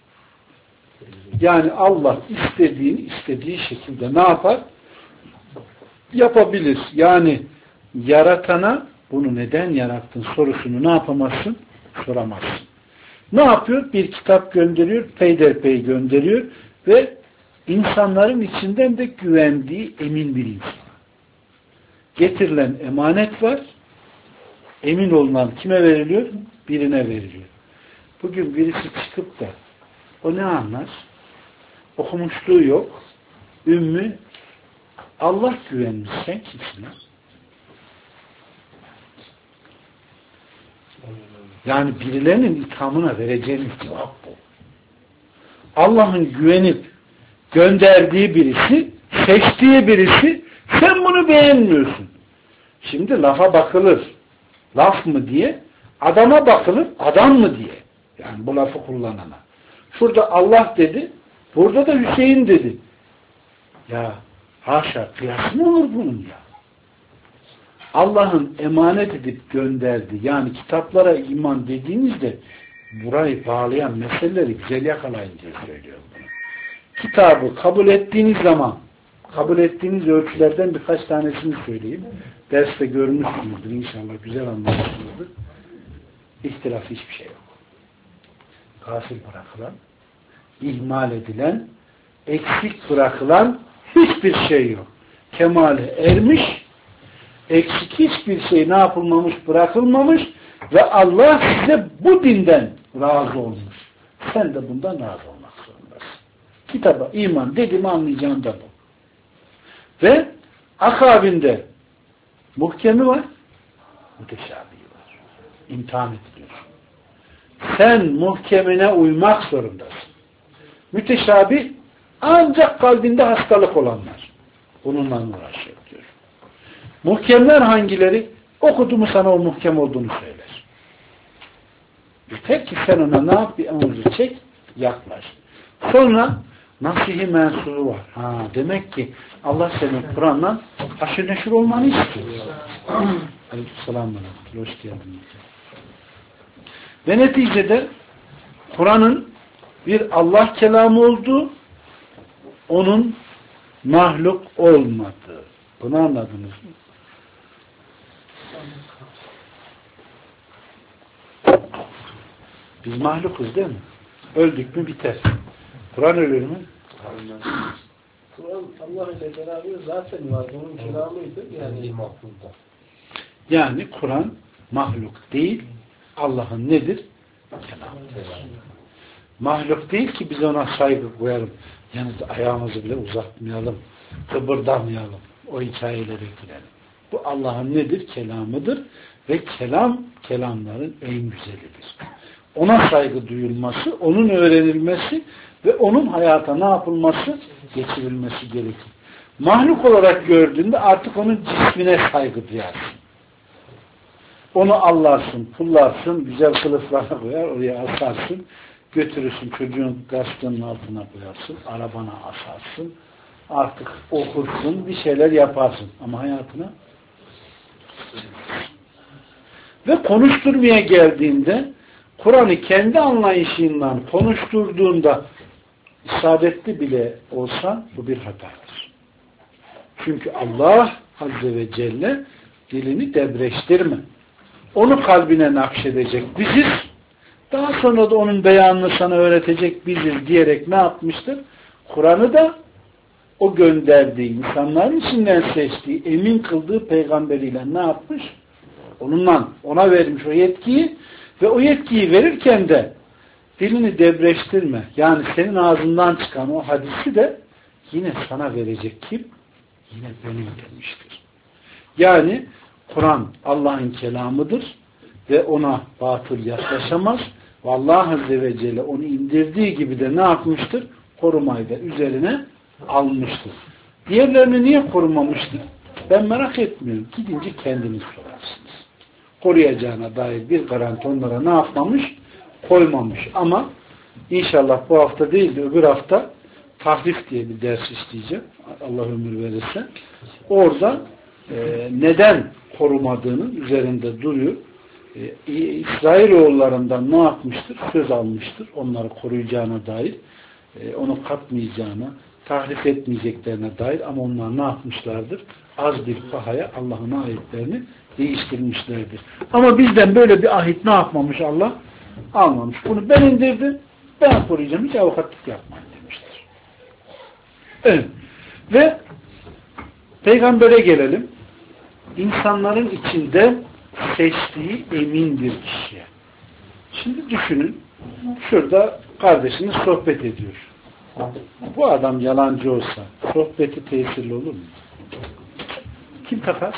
yani Allah istediği şekilde ne yapar? Yapabilir. Yani yaratana bunu neden yarattın sorusunu ne yapamazsın? Soramazsın. Ne yapıyor? Bir kitap gönderiyor, peyderpey gönderiyor ve insanların içinden de güvendiği emin bir insan. Getirilen emanet var. Emin olunan kime veriliyor? Birine veriliyor. Bugün birisi çıkıp da o ne anlar? Okumuşluğu yok. Ümmü Allah güvenmiş. Sen kimsin? Yani birilerinin ithamına vereceğiniz cevap bu. Allah'ın güvenip gönderdiği birisi, seçtiği birisi, sen bunu beğenmiyorsun. Şimdi lafa bakılır. Laf mı diye, adama bakılır, adam mı diye. Yani bu lafı kullanana. Şurada Allah dedi, burada da Hüseyin dedi. Ya haşa, kıyas mı olur bunun ya? Allah'ın emanet edip gönderdi. Yani kitaplara iman dediğinizde burayı bağlayan meseleleri güzel yakalayın diye söylüyorum bunu. Kitabı kabul ettiğiniz zaman kabul ettiğiniz ölçülerden birkaç tanesini söyleyeyim. Derste görmüşsünüzdür inşallah. Güzel anlamışsınızdır. İhtilaf hiçbir şey yok. Gafil bırakılan, ihmal edilen, eksik bırakılan hiçbir şey yok. Kemale ermiş, eksik hiçbir şey ne yapılmamış, bırakılmamış ve Allah size bu dinden razı olmuş. Sen de bundan razı olmak zorundasın. Kitaba iman dediğimi anlayacağım da bu. Ve akabinde muhkemi var, müteşabihi var. İmtihan ediliyor. Sen muhkemine uymak zorundasın. Müteşabih ancak kalbinde hastalık olanlar. Bununla uğraşıyor diyor. Muhkemler hangileri? Okudu mu sana o muhkem olduğunu söyler. Yeter ki sen ona ne yap? Bir amuzu çek, yaklaş. Sonra nasihi mensubu var. Demek ki Allah senin Kur'an'la haşır neşir olmanı istiyor. Aleykümselam. Hoş geldiniz. Ve neticede Kur'an'ın bir Allah kelamı olduğu, onun mahluk olmadığı. Bunu anladınız mı? Biz mahlukuz değil mi? Öldük mü biter. Kur'an ölür mü? Kur'an Allah ile beraber zaten var. Onun kelamıydı. Yani Kur'an mahluk değil. Allah'ın nedir? Kelamıdır. Mahluk değil ki biz ona saygı koyalım. Yani ayağımızı bile uzatmayalım. Kıpırdamayalım. O hikayelere girelim. Bu Allah'ın nedir? Kelamıdır. Ve kelamların en güzelidir. Ona saygı duyulması, onun öğrenilmesi ve onun hayata ne yapılması? Geçirilmesi gerekir. Mahluk olarak gördüğünde artık onun cismine saygı duyarsın. Onu allarsın, pullarsın, güzel kılıflara koyar, oraya asarsın, götürürsün, çocuğun gazetenin altına koyarsın, arabana asarsın, artık okursun, bir şeyler yaparsın. Ama hayatına Ve konuşturmaya geldiğinde Kur'an'ı kendi anlayışından konuşturduğunda isabetli bile olsa bu bir hatadır. Çünkü Allah Azze ve Celle dilini debreştirme. Onu kalbine nakşedecek biziz. Daha sonra da onun beyanını sana öğretecek biziz diyerek ne yapmıştır? Kur'an'ı da o gönderdiği, insanların içinden seçtiği, emin kıldığı peygamberiyle ne yapmış? Onunla, ona vermiş o yetkiyi ve o yetkiyi verirken de dilini debreştirme. Yani senin ağzından çıkan o hadisi de yine sana verecek kim? Yine benim demiştir. Yani Kur'an Allah'ın kelamıdır ve ona batıl yaklaşamaz. Ve Allah Azze ve Celle onu indirdiği gibi de ne yapmıştır? Korumayı da üzerine almıştır. Diğerlerini niye korumamıştır? Ben merak etmiyorum. Gidince kendiniz sorarsınız. Koruyacağına dair bir garanti onlara ne yapmamış? Koymamış. Ama inşallah bu hafta değil de öbür hafta tahrif diye bir ders işleyeceğim. Allah ömür verirse. Orada neden korumadığının üzerinde duruyor. İsrailoğullarından ne yapmıştır? Söz almıştır. Onları koruyacağına dair, onu katmayacağına, tahrif etmeyeceklerine dair, ama onlar ne yapmışlardır? Az bir pahaya Allah'ın ayetlerini değiştirmişlerdir. Ama bizden böyle bir ahit ne yapmamış Allah? Almamış. Bunu ben indirdim, ben koruyacağım. Hiç avukatlık yapmayın demiştir. Evet. Ve Peygamber'e gelelim. İnsanların içinde seçtiği emin bir kişiye. Şimdi düşünün, şurada kardeşiniz sohbet ediyor. Bu adam yalancı olsa sohbeti tesirli olur mu? Kim takar?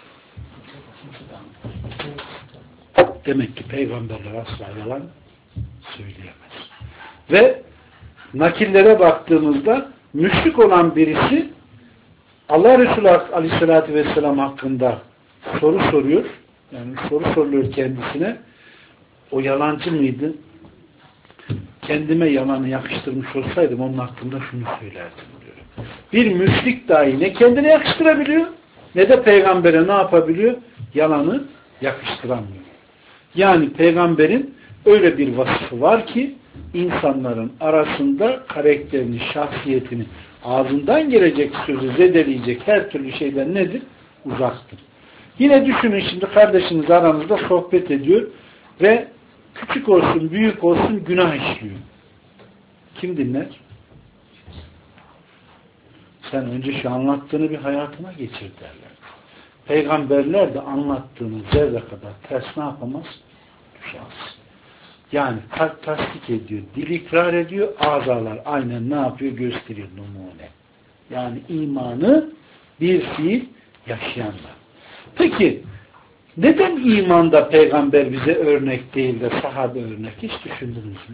Demek ki peygamberler asla yalan söyleyemez. Ve nakillere baktığımızda müşrik olan birisi Allah Resulü Aleyhisselatü Vesselam hakkında soru soruyor. Yani soru soruluyor kendisine. O yalancı mıydı? Kendime yalanı yakıştırmış olsaydım onun hakkında şunu söylerdim diyor. Bir müşrik dahi ne kendine yakıştırabiliyor ne de peygambere ne yapabiliyor? Yalanı yakıştıramıyor. Yani peygamberin öyle bir vasfı var ki insanların arasında karakterini, şahsiyetini, ağzından gelecek sözü zedeleyecek her türlü şeyden nedir? Uzaktır. Yine düşünün, şimdi kardeşiniz aranızda sohbet ediyor ve küçük olsun, büyük olsun günah işliyor. Kim dinler? Sen önce şu anlattığını bir hayatına geçir derler. Peygamberler de anlattığını zerre kadar ters ne yapamaz? Düşemez. Yani kalp tasdik ediyor, dil ikrar ediyor, azalar aynen ne yapıyor? Gösteriyor, numune. Yani imanı bir fiil yaşayanlar. Peki neden imanda peygamber bize örnek değil de sahabe örnek? Hiç düşündünüz mü?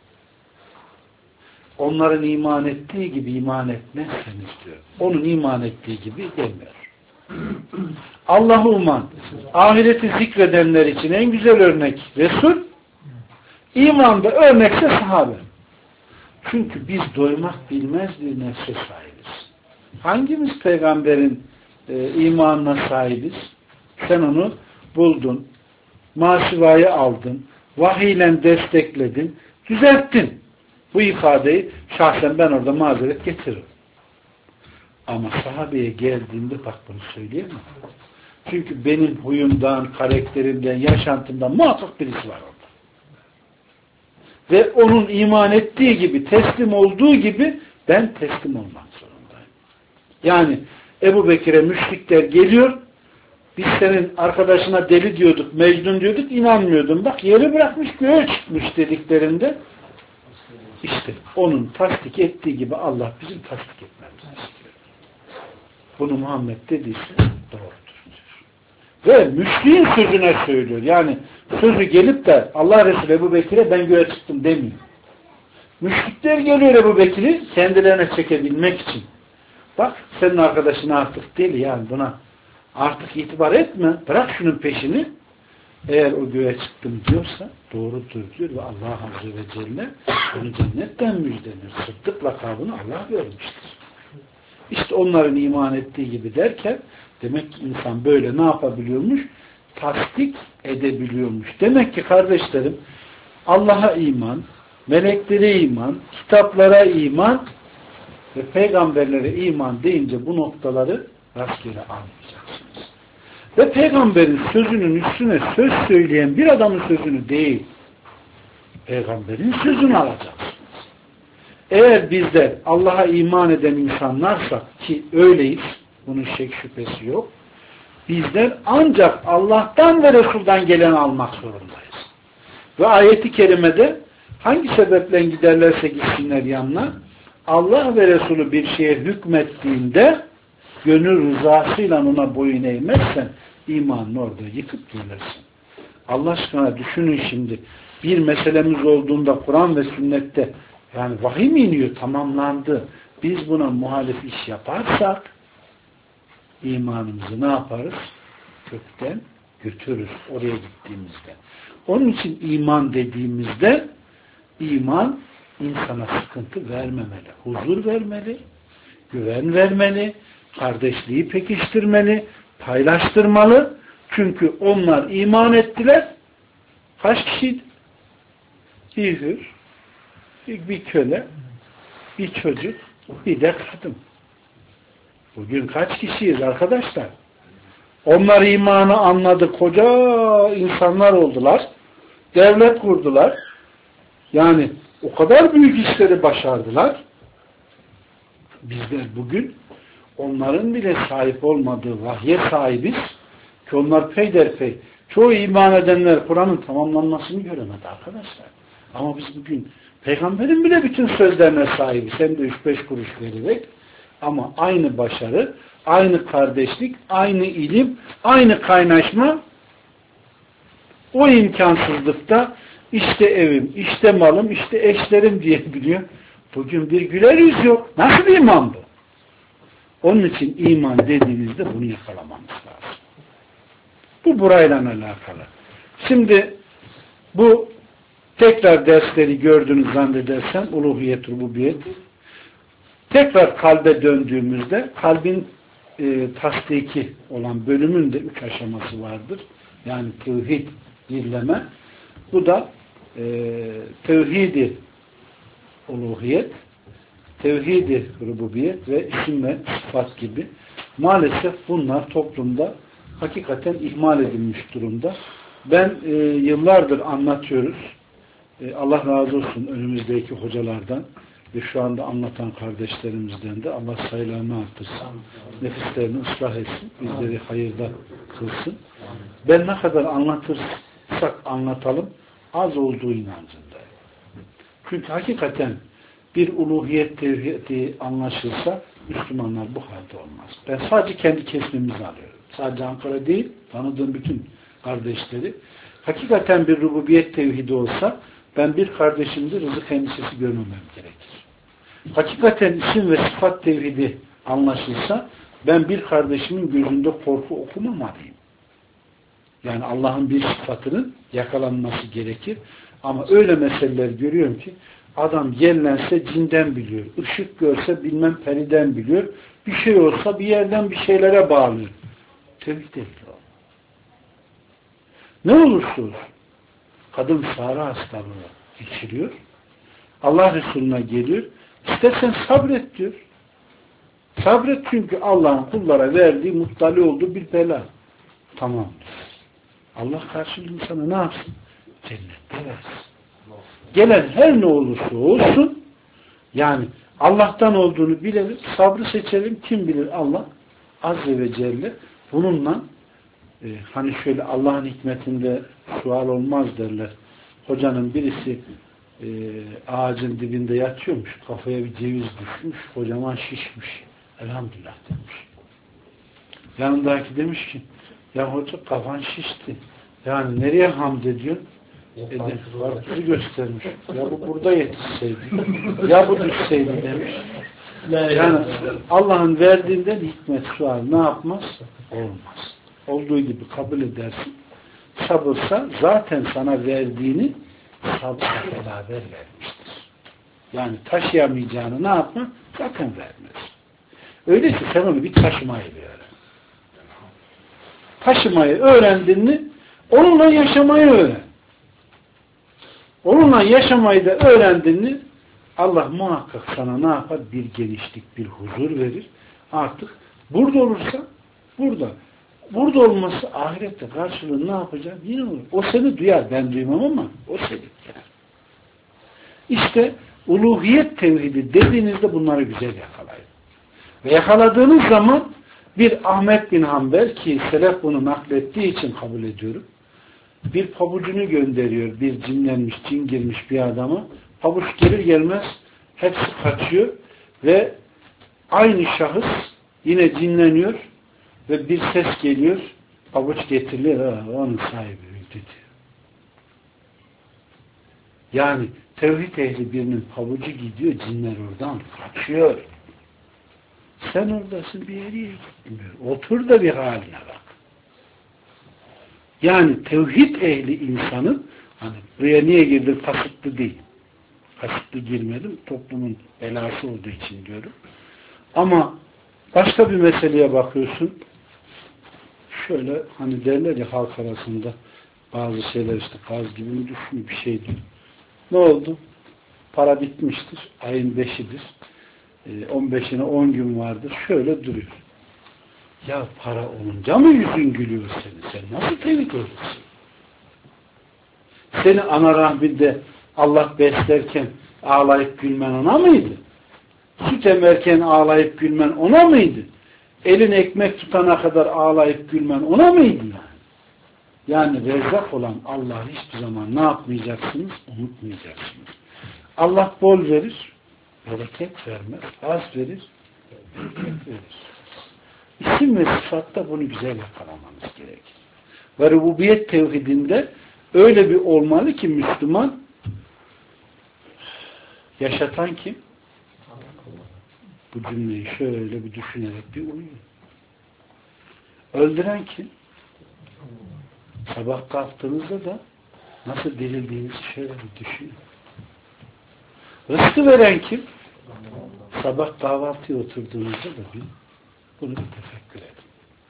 Onların iman ettiği gibi iman etmezseniz diyor. Onun iman ettiği gibi demiyor. Allah'ı uman, ahireti zikredenler için en güzel örnek Resul, imanda örnekse sahabe. Çünkü biz doymak bilmez bir nefse sahibiz. Hangimiz peygamberin imanına sahibiz? Sen onu buldun, masivayı aldın, vahiyle destekledin, düzelttin. Bu ifadeyi şahsen ben orada mazeret getiririm. Ama sahabeye geldiğinde bak bunu söyleyemem. Çünkü benim huyumdan, karakterimden, yaşantımdan muhakkak birisi var orada. Ve onun iman ettiği gibi, teslim olduğu gibi ben teslim olmak zorundayım. Yani Ebu Bekir'e müşrikler geliyor, biz senin arkadaşına deli diyorduk, Mecnun diyorduk, inanmıyordun. Bak yeri bırakmış, göğe çıkmış dediklerinde işte onun tasdik ettiği gibi Allah bizim tasdik etmemizi istiyor. Bunu Muhammed dediyse doğrudur diyor. Ve müşriğin sözüne söylüyor. Yani sözü gelip de Allah Resulü Ebu Bekir'e ben göğe çıktım demiyor. Müşrikler geliyor Ebu Bekir'i kendilerine çekebilmek için. Bak senin arkadaşın artık deli, yani buna artık itibar etme. Bırak şunun peşini. Eğer o göğe çıktım diyorsa doğrudur diyor ve Allah Azze ve Celle onu cennetten müjdeliyor. Sıddık lakabını Allah vermiştir. İşte onların iman ettiği gibi derken demek ki insan böyle ne yapabiliyormuş? Tasdik edebiliyormuş. Demek ki kardeşlerim Allah'a iman, meleklere iman, kitaplara iman ve peygamberlere iman deyince bu noktaları rastgele almayacaksınız. Ve peygamberin sözünün üstüne söz söyleyen bir adamın sözünü değil, peygamberin sözünü alacaksınız. Eğer bizler Allah'a iman eden insanlarsak ki öyleyiz, bunun şek şüphesi yok, bizler ancak Allah'tan ve Resul'dan gelen almak zorundayız. Ve ayeti kerimede hangi sebeple giderlerse gitsinler yanına, Allah ve Resulü bir şeye hükmettiğinde gönül rızasıyla ona boyun eğmezsen imanını orada yıkıp gelirsin. Allah aşkına düşünün şimdi bir meselemiz olduğunda Kur'an ve sünnette yani vahiy mi iniyor? Tamamlandı. Biz buna muhalif iş yaparsak imanımızı ne yaparız? Kökten götürürüz oraya gittiğimizde. Onun için iman dediğimizde iman insana sıkıntı vermemeli. Huzur vermeli, güven vermeli, kardeşliği pekiştirmeli, paylaştırmalı. Çünkü onlar iman ettiler. Kaç kişiydi? Bir hür, bir köle, bir çocuk, bir de kadın. Bugün kaç kişiyiz arkadaşlar? Onlar imanı anladı. Koca insanlar oldular. Devlet kurdular. Yani o kadar büyük işleri başardılar. Bizler bugün onların bile sahip olmadığı vahye sahibiz ki onlar peyderpey. Çoğu iman edenler Kur'an'ın tamamlanmasını göremedi arkadaşlar. Ama biz bugün peygamberin bile bütün sözlerine sahibiz. Hem de 3-5 kuruş vererek. Ama aynı başarı, aynı kardeşlik, aynı ilim, aynı kaynaşma o imkansızlıkta işte evim, işte malım, işte eşlerim diyebiliyor. Bugün bir güler yüz yok. Nasıl bir iman bu? Onun için iman dediğimizde bunu yakalamamız lazım. Bu burayla alakalı. Şimdi bu tekrar dersleri gördüğünüz zannedersem uluhiyet, rububiyet tekrar kalbe döndüğümüzde kalbin tasdiki olan bölümün de 3 aşaması vardır. Yani tevhid, birleme. Bu da tevhid-i uluhiyet, tevhid-i rububiyet ve isim ve sıfat gibi. Maalesef bunlar toplumda hakikaten ihmal edilmiş durumda. Ben yıllardır anlatıyoruz. Allah razı olsun önümüzdeki hocalardan ve şu anda anlatan kardeşlerimizden de Allah sayılarını artırsın. Nefislerini ıslah etsin. Bizleri hayırda kılsın. Ben ne kadar anlatırsak anlatalım az olduğu inancındayım. Çünkü hakikaten bir uluhiyet tevhidi anlaşılsa Müslümanlar bu halde olmaz. Ben sadece kendi kesmemizi alıyorum. Sadece Ankara değil, tanıdığım bütün kardeşleri. Hakikaten bir rububiyet tevhidi olsa ben bir kardeşimde rızık endişesi görmemem gerekir. Hakikaten isim ve sıfat tevhidi anlaşılsa ben bir kardeşimin gözünde korku okumamalıyım. Yani Allah'ın bir sıfatının yakalanması gerekir. Ama öyle meseleler görüyorum ki adam yerlense cinden biliyor. Işık görse bilmem periden biliyor. Bir şey olsa bir yerden bir şeylere bağlıyor. Tevhid ehli ol. Ne olursa olsun. Kadın sarı hastalığı geçiriyor. Allah Resulüne geliyor. İstersen sabret diyor. Sabret çünkü Allah'ın kullara verdiği, muttali olduğu bir bela. Tamam. Allah karşılığında sana ne yapsın? Cennette versin. Gelen her ne olursa olsun yani Allah'tan olduğunu bilelim, sabrı seçelim. Kim bilir Allah Azze ve Celle bununla hani şöyle Allah'ın hikmetinde sual olmaz derler. Hocanın birisi ağacın dibinde yatıyormuş. Kafaya bir ceviz düşmüş. Kocaman şişmiş. Elhamdülillah demiş. Yanındaki demiş ki ya hoca kafan şişti. Yani nereye hamd ediyorsun? Karpuzu göstermiş. Ya bu burada yetişseydi. Ya bu düşseydi demiş. Yani Allah'ın verdiğinden hikmet sual ne yapmaz? Olmaz. Olduğu gibi kabul edersin. Sabırsa zaten sana verdiğini sabırla beraber vermiştir. Yani taşıyamayacağını ne yapma? Zaten vermez. Öyleyse sen onu bir taşımayı öğren. Taşımayı öğrendin mi onunla yaşamayı öğren. Onunla yaşamayı da öğrendin mi Allah muhakkak sana ne yapar? Bir genişlik, bir huzur verir. Artık burada olursa burada. Burada olması ahirette karşılığını ne yapacak? Yine olur. O seni duyar. Ben duymam ama o seni duyar. İşte uluhiyet tevhidi dediğinizde bunları güzel yakalayın. Ve yakaladığınız zaman bir Ahmet bin Hanbel ki selef bunu naklettiği için kabul ediyorum. Bir pabucunu gönderiyor. Bir cinlenmiş, cin girmiş bir adama. Pabuç gelir gelmez hepsi kaçıyor ve aynı şahıs yine cinleniyor ve bir ses geliyor. Pabuç getiriliyor. Onun sahibi öldü diyor. Yani tevhid ehli birinin pabucu gidiyor, cinler oradan kaçıyor. Sen oradasın, bir yere gitmiyor. Otur da bir haline bak. Yani tevhid ehli insanın hani buraya niye girdim kasıtlı değil. Kasıtlı girmedim. Toplumun belası olduğu için diyorum. Ama başka bir meseleye bakıyorsun. Şöyle hani derler ya halk arasında bazı şeyler işte gaz gibi mi düşmüyor bir şey diyor. Ne oldu? Para bitmiştir. Ayın 5'idir. 15'ine 10 gün vardır. Şöyle duruyor. Ya para olunca mı yüzün gülüyor senin? Sen nasıl tevhid olursun? Seni ana rahminde Allah beslerken ağlayıp gülmen ona mıydı? Süt emerken ağlayıp gülmen ona mıydı? Elin ekmek tutana kadar ağlayıp gülmen ona mıydı yani? Yani rezzak olan Allah'ı hiçbir zaman ne yapmayacaksınız? Unutmayacaksınız. Allah bol verir, bereket vermez. Az verir, bereket verir. İsim ve sıfatta bunu güzel yakalamanız gerekir. Ve rububiyet tevhidinde öyle bir olmalı ki Müslüman yaşatan kim? Bu cümleyi şöyle bir düşünerek bir uyuyun. Öldüren kim? Sabah kalktığınızda da nasıl dirildiğinizi şöyle bir düşünün. Rızkı veren kim? Sabah kahvaltıya oturduğunuzda da bunu bir tefekkür edin.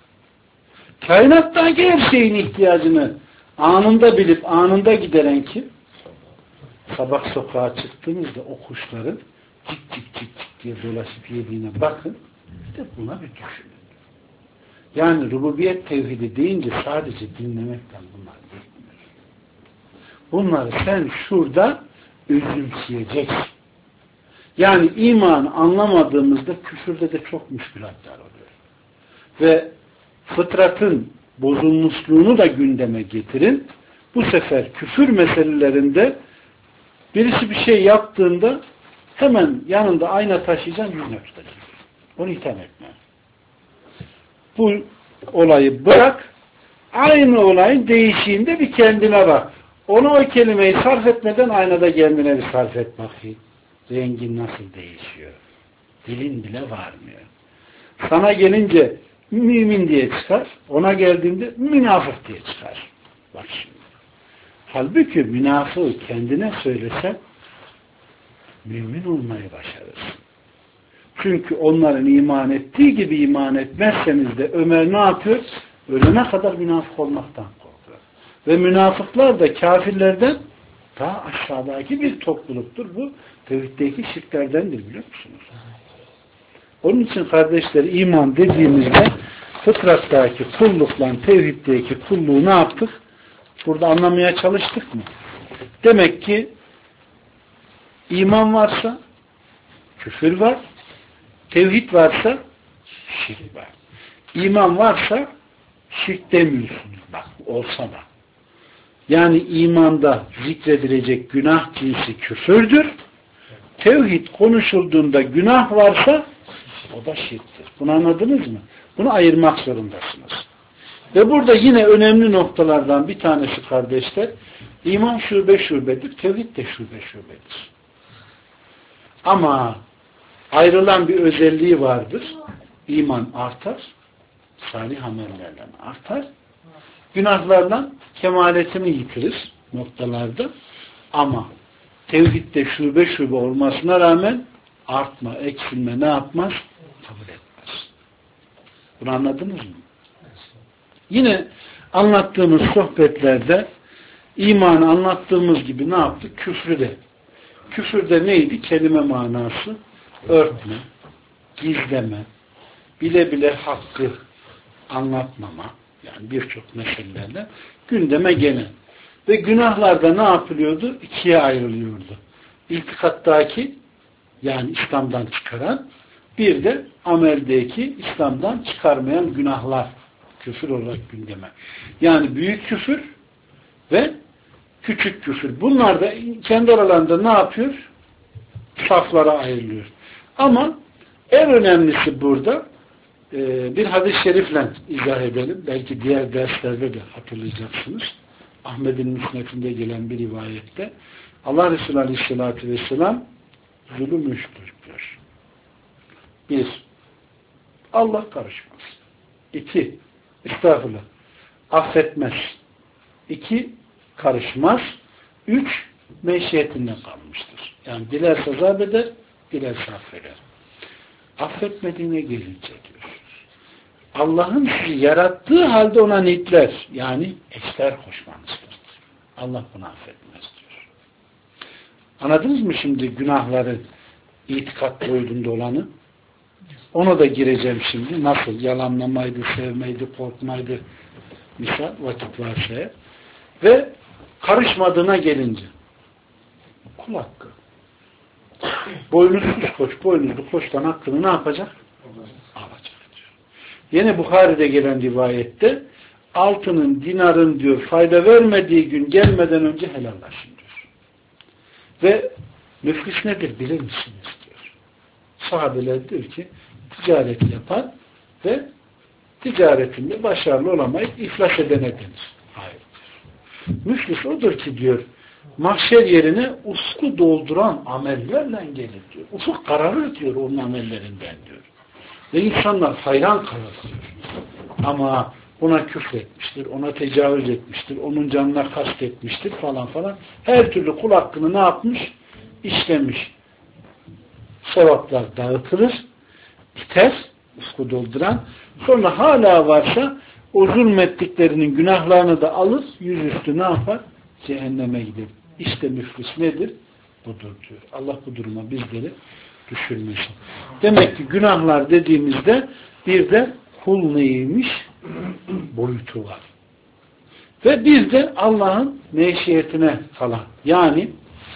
Kainattaki her şeyin ihtiyacını anında bilip anında gideren kim? Sabah sokağa çıktığınızda o kuşların cik cik cik cik diye dolaşıp yediğine bakın. İşte buna bir düşünün. Yani rububiyet tevhidi deyince sadece dinlemekten bunlar yetmiyor. Bunları sen şurada özümseyeceksin. Yani imanı anlamadığımızda küfürde de çok müşkülatlar oluyor. Ve fıtratın bozulmuşluğunu da gündeme getirin. Bu sefer küfür meselelerinde birisi bir şey yaptığında hemen yanında ayna taşıyacaksın, yüzüne tutacaksın. Onu itham etme. Bu olayı bırak, aynı olayın değişiğinde bir kendine bak. Onu o kelimeyi sarf etmeden aynada kendine bir sarf et bakayım. Rengin nasıl değişiyor? Dilin bile varmıyor. Sana gelince mümin diye çıkar, ona geldiğinde münafık diye çıkar. Bak şimdi. Halbuki münafığı kendine söylesen mümin olmayı başarırsın. Çünkü onların iman ettiği gibi iman etmezseniz de Ömer ne yapıyor? Ölene kadar münafık olmaktan korkuyor. Ve münafıklar da kafirlerden daha aşağıdaki bir topluluktur. Bu tevhiddeki şirklerdendir biliyor musunuz? Onun için kardeşler iman dediğimizde fıtrattaki kullukla tevhiddeki kulluğu ne yaptık? Burada anlamaya çalıştık mı? Demek ki iman varsa küfür var, tevhid varsa şirk var. İman varsa şirk demiyorsunuz. Bak olsa da. Yani imanda zikredilecek günah cinsi küfürdür. Tevhid konuşulduğunda günah varsa o da şirktir. Bunu anladınız mı? Bunu ayırmak zorundasınız. Ve burada yine önemli noktalardan bir tanesi kardeşler, iman şube şubedir, tevhid de şube şubedir. Ama ayrılan bir özelliği vardır. İman artar, salih amellerle artar. Günahlardan kemaletini yitirir noktalarda. Ama tevhidde şube şube olmasına rağmen artma, eksilme ne yapmaz? Kabul etmez. Bunu anladınız mı? Yine anlattığımız sohbetlerde imanı anlattığımız gibi ne yaptık? Küfrü de. Küfürde neydi? Kelime manası örtme, gizleme, bile bile hakkı anlatmama, yani birçok meselelerle gündeme gelen. Ve günahlarda ne yapılıyordu? İkiye ayrılıyordu. İtikattaki, yani İslam'dan çıkaran, bir de ameldeki İslam'dan çıkarmayan günahlar küfür olarak gündeme. Yani büyük küfür ve küçük küfür. Bunlar da kendi aralarında ne yapıyor? Saflara ayrılıyor. Ama en önemlisi burada bir hadis-i şerifle izah edelim. Belki diğer derslerde de hatırlayacaksınız. Ahmet'in müsnedinde gelen bir rivayette Allah Resulü Aleyhisselatü Vesselam zulüm üçtür diyor. 1. Allah karışmaz. 2. Estağfurullah. Affetmez. 2. Karışmaz. 3. Meşiyetinden kalmıştır. Yani dilerse azap eder, dilerse affeder. Affetmediğine gelince diyor. Allah'ın sizi yarattığı halde ona nitler, yani eşler koşmanızdır. Allah bunu affetmez diyor. Anladınız mı şimdi günahları itikat boyutunda olanı? Ona da gireceğim şimdi. Nasıl? Yalanlamaydı, sevmeydi, korkmaydı. Misal vakit varsa. Ve karışmadığına gelince kul hakkı. Boynuzsuz koç, boynuzlu koçtan hakkını ne yapacak? Alacak diyor. Yine Bukhari'de gelen rivayette altının, dinarın diyor fayda vermediği gün gelmeden önce helallaşın diyor. Ve müflis nedir bilir misiniz diyor. Sahabeler diyor ki ticaret yapar ve ticaretinde başarılı olamayıp iflas edene denir. Hayır diyor. Müflis odur ki diyor mahşer yerine ufku dolduran amellerle gelir diyor. Ufuk kararır diyor onun amellerinden diyor. Ve insanlar hayran kalır diyor. Ama ona küfretmiştir, ona tecavüz etmiştir, onun canına kastetmiştir falan falan. Her türlü kul hakkını ne yapmış? İşlemiş. Sevaplar dağıtılır, biter, ufku dolduran. Sonra hala varsa o zulmettiklerinin günahlarını da alır, yüzüstü ne yapar? Cehenneme gider. İşte müflis nedir? Budur diyor. Allah bu duruma bizleri düşürmesin. Demek ki günahlar dediğimizde bir de kul neymiş? Boyutu var. Ve bir de Allah'ın meşiyetine kalan. Yani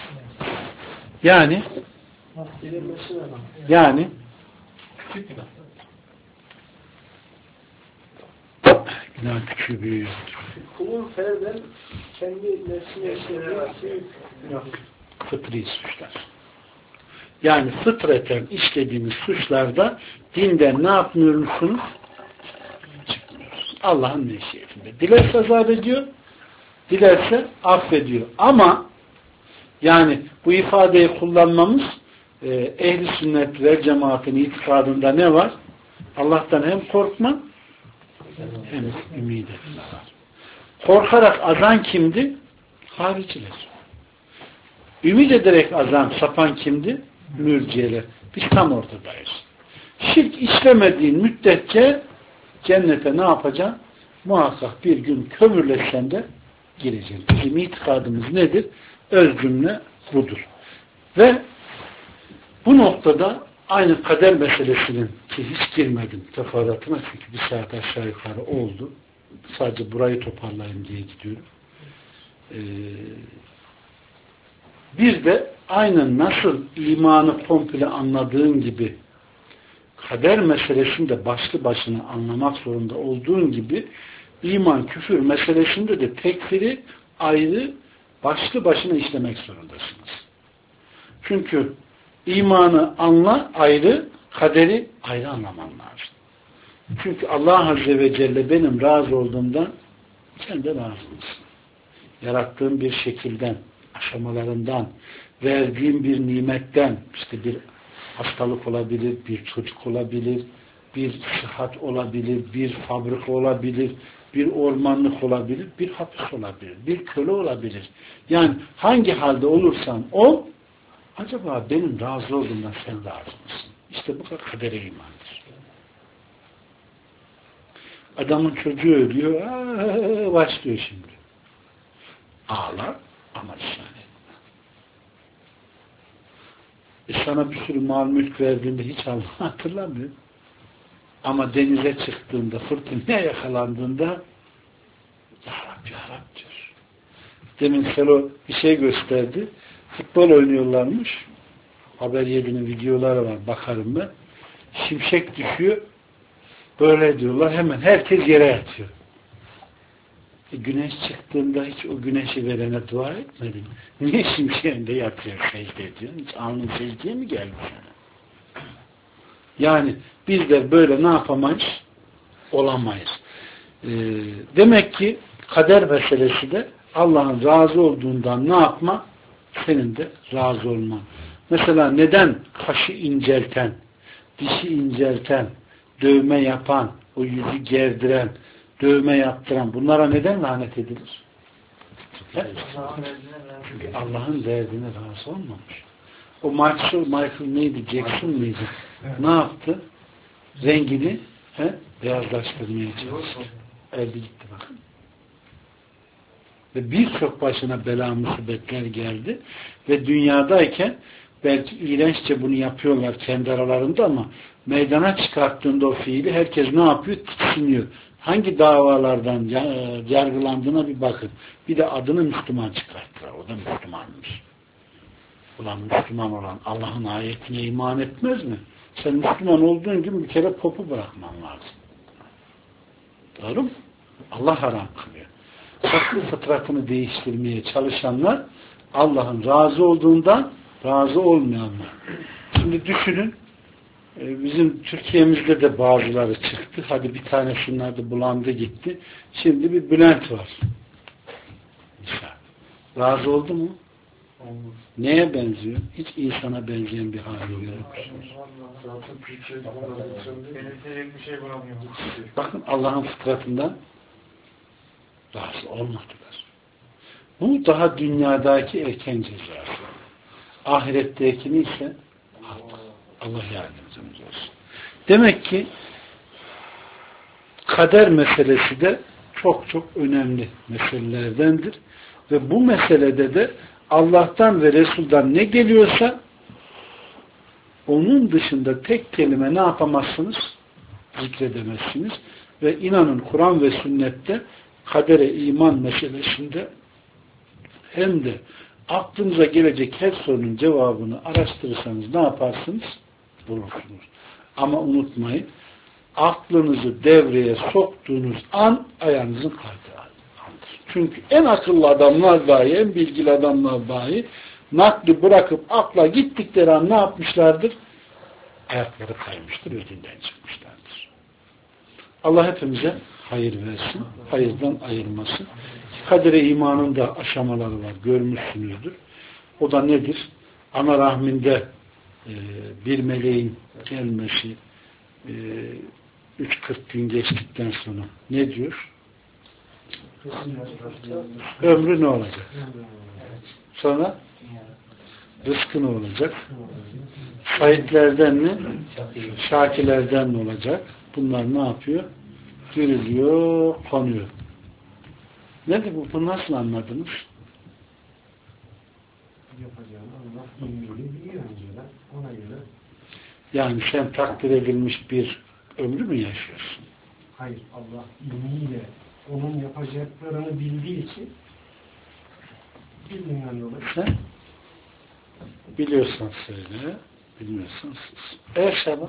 günah küçüğü büyüğü. Kulun ferden kendi nefsine işlediği günah. Fıtri suçlar. Yani fıtraten işlediğimiz suçlarda dinden ne yapmıyorsunuz? Çıkmıyoruz. Allah'ın meşiyetinde. Dilerse azap ediyor, dilerse affediyor. Ama yani bu ifadeyi kullanmamız ehli sünnet ve cemaatin itikadında ne var? Allah'tan hem korkma hem ümid etme var. Korkarak azan kimdi? Hariciler. Ümid ederek azan sapan kimdi? Mürciyeler. Biz tam ortadayız. Şirk işlemediğin müddetçe cennete ne yapacaksın? Muhakkak bir gün kömürleşsen de gireceksin. Bizim itikadımız nedir? Öz cümle budur. Ve bu noktada aynı kader meselesinin ki hiç girmedim teferruatına çünkü bir saat aşağı yukarı oldu. Sadece burayı toparlayayım diye gidiyorum. Bir de aynen nasıl imanı komple anladığın gibi kader meselesini de başlı başına anlamak zorunda olduğun gibi iman, küfür meselesinde de tekfiri ayrı başlı başına işlemek zorundasınız. Çünkü imanı anla ayrı, kaderi ayrı anlaman lazım. Çünkü Allah Azze ve Celle benim razı olduğumdan sen de razı mısın? Yarattığım bir şekilden, aşamalarından, verdiğim bir nimetten, işte bir hastalık olabilir, bir çocuk olabilir, bir sıhhat olabilir, bir fabrika olabilir, bir ormanlık olabilir, bir hapis olabilir, bir köle olabilir. Yani hangi halde olursan ol, acaba benim razı olduğumdan sen razı mısın? İşte bu kadere imandır. Adamın çocuğu ölüyor. Başlıyor şimdi. Ağlar ama isyan etme. Sana bir sürü mal mülk verdiğinde hiç Allah hatırlamıyor. Ama denize çıktığında, fırtınaya yakalandığında Ya Rab, Ya Rab diyor. Demin Selo bir şey gösterdi. Futbol oynuyorlarmış. Haber 7'nin videoları var. Bakarım ben. Şimşek düşüyor. Böyle diyorlar. Hemen herkes yere yatıyor. Güneş çıktığında hiç o güneşi verene dua etmedin. Niye şimşeğinde yatıyor, secde ediyorsun? Hiç alnın secdeye mi geldi sana? Yani bizler böyle ne yapamayız? Olamayız. Demek ki kader meselesi de Allah'ın razı olduğundan ne yapma? Senin de razı olman. Mesela neden kaşı incelten, dişi incelten, dövme yapan, o yüzü gerdiren, dövme yaptıran bunlara neden lanet edilir? Çünkü Allah'ın derdine razı olmamış. O Michael neydi? Jackson mıydı? Evet. Ne yaptı? Rengini beyazlaştırmaya çalıştı. Elde gitti bakın. Ve birçok başına bela musibetler geldi. Ve dünyadayken belki iğrenççe bunu yapıyorlar kendi aralarında ama meydana çıkarttığında o fiili herkes ne yapıyor? Tiksiniyor. Hangi davalardan yargılandığına bir bakın. Bir de adını Müslüman çıkarttılar. O da Müslümanmış. Ulan Müslüman olan Allah'ın ayetine iman etmez mi? Sen Müslüman olduğun gibi bir kere popu bırakman lazım. Doğru mu? Allah haram kılıyor. Saklı fıtratını değiştirmeye çalışanlar Allah'ın razı olduğundan razı olmayanlar. Şimdi düşünün bizim Türkiye'mizde de bazıları çıktı. Hadi bir tanesinin adı bulandı gitti. Şimdi bir Bülent var. Razı oldu mu? Olmaz. Neye benziyor? Hiç insana benzeyen bir hali görmüşsünüz. Bakın Allah'ın fıtratından razı olmadılar. Bu daha dünyadaki erken cezası. Ahirettekini ise Allah yardımcımız olsun. Demek ki kader meselesi de çok çok önemli meselelerdendir. Ve bu meselede de Allah'tan ve Resul'dan ne geliyorsa onun dışında tek kelime ne yapamazsınız? Zikredemezsiniz. Ve inanın Kur'an ve sünnette kadere iman meselesinde hem de aklınıza gelecek her sorunun cevabını araştırırsanız ne yaparsınız? Bulursunuz. Ama unutmayın, aklınızı devreye soktuğunuz an ayağınızın kaydığı andır. Çünkü en akıllı adamlar dahi, en bilgili adamlar dahi nakli bırakıp akla gittikleri an ne yapmışlardır? Ayakları kaymıştır, ödünden çıkmışlardır. Allah hepimize hayır versin, hayırdan ayırmasın. Kadere imanın da aşamaları var, görmüşsünüzdür. O da nedir? Ana rahminde bir meleğin gelmesi 3-40 gün geçtikten sonra ne diyor? Ömrü ne olacak? Sonra rızkı ne olacak? Şahitlerden mi? Şakilerden mi olacak? Bunlar ne yapıyor? Görülüyor, konuyor. Nedir bu? Bunu nasıl anladınız? Yani sen takdir edilmiş bir ömrü mü yaşıyorsun? Hayır. Allah ilmiyle onun yapacaklarını bildiği için bildiğinden dolayı. Sen biliyorsan söyle, bilmiyorsan sus. Şaban.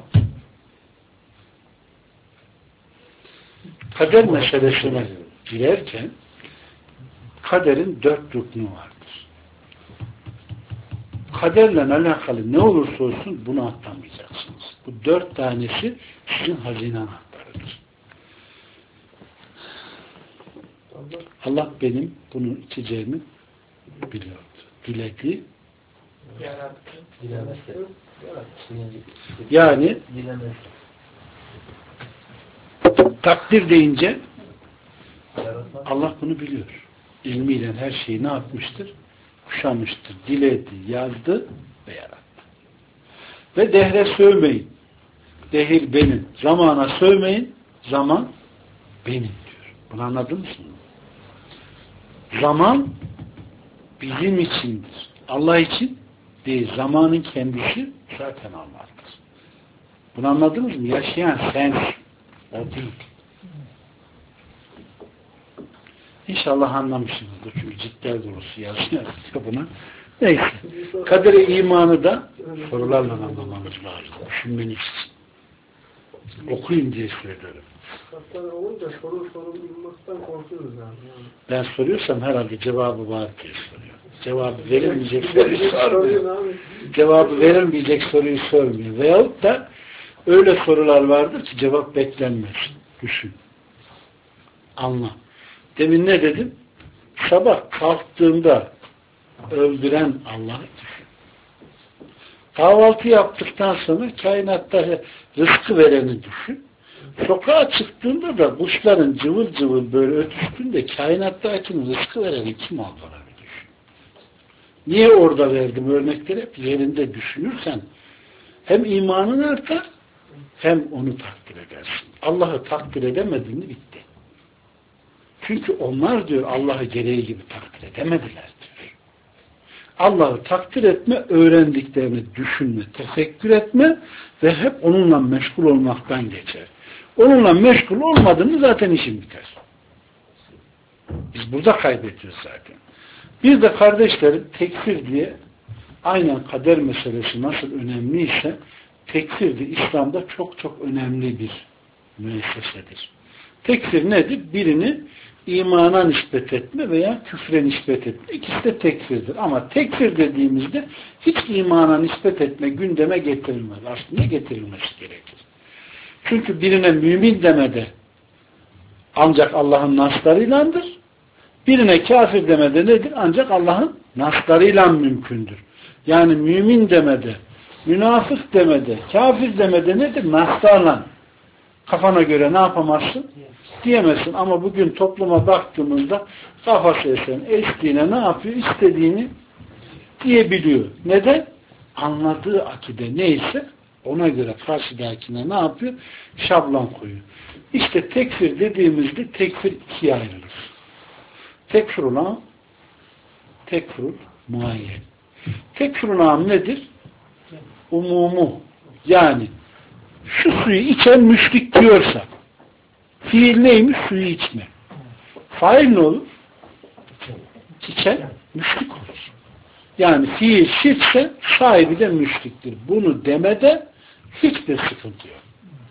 Kader meselesine girerken kaderin 4 rüknü vardır. Kaderle alakalı ne olursa olsun bunu atlamayacaksınız. Bu 4 tanesi sizin hazine anahtarıdır. Allah benim bunu içeceğimi biliyordu. Diledi. Yani takdir deyince Allah bunu biliyor. İlmiyle her şeyi ne yapmıştır? Kuşamıştır. Diledi, yazdı ve yarattı. Ve dehre sövmeyin. Dehir benim. Zamana sövmeyin. Zaman benim diyor. Bunu anladınız mı? Zaman bizim içindir. Allah için değil. Zamanın kendisi zaten Allah'tır. Bunu anladınız mı? Yaşayan sen, o değil. İnşallah anlamışsınızdır. Çünkü ciddiler dolusu yazıyor buna. Neyse. Kadere imanı da sorularla anlamamız lazım. Düşünmeniz için. Okuyun diye söylüyorum. Hatta olunca soru bilmekten korkuyoruz yani. Ben soruyorsam herhalde cevabı var diye soruyor. Cevabı verilmeyecek soruyu sormuyor. Cevabı verilmeyecek soruyu sormuyor. Veyahut da öyle sorular vardır ki cevap beklenmez. Düşün. Anla. Demin ne dedim? Sabah kalktığında öldüren Allah'ı düşün. Kahvaltı yaptıktan sonra kainatta rızkı vereni düşün. Sokağa çıktığında da kuşların cıvıl cıvıl böyle ötüştüğünde kainattaki rızkı vereni kim olduğunu bir düşün. Niye orada verdim örnekleri? Hep yerinde düşünürsen hem imanın artar hem onu takdir edersin. Allah'ı takdir edemediğini bitti. Çünkü onlar diyor Allah'ı gereği gibi takdir edemediler diyor. Allah'ı takdir etme, öğrendiklerini düşünme, tefekkür etme ve hep onunla meşgul olmaktan geçer. Onunla meşgul olmadığını zaten işin biter. Biz burada kaybediyoruz zaten. Bir de kardeşlerim tekfir diye aynen kader meselesi nasıl önemliyse tekfir de İslam'da çok çok önemli bir müessesedir. Tekfir nedir? Birini imana nispet etme veya küfre nispet etme. İkisi de tekfirdir. Ama tekfir dediğimizde hiç imana nispet etme gündeme getirilmez. Aslında getirilmesi gerekir. Çünkü birine mümin demede ancak Allah'ın naslarıylandır. Birine kafir demede nedir? Ancak Allah'ın naslarıyla mümkündür. Yani mümin demede, münafık demede, kafir demede nedir? Naslarla. Kafana göre ne yapamazsın? Diyemezsin. Ama bugün topluma baktığımızda kafası esen, estiğine ne yapıyor? İstediğini diyebiliyor. Neden? Anladığı akide neyse ona göre karşıdakine ne yapıyor? Şablon koyuyor. İşte tekfir dediğimizde tekfir ikiye ayrılır. Tekfirul am, tekfirul muayyen. Tekfirul am nedir? Umumu. Yani şu suyu içen müşrik diyorsa fiil neymiş? Suyu içme. Fail ne olur? İçen müşrik olur. Yani fiil şirkse sahibi de müşriktir. Bunu demede hiçbir sıkıntı yok.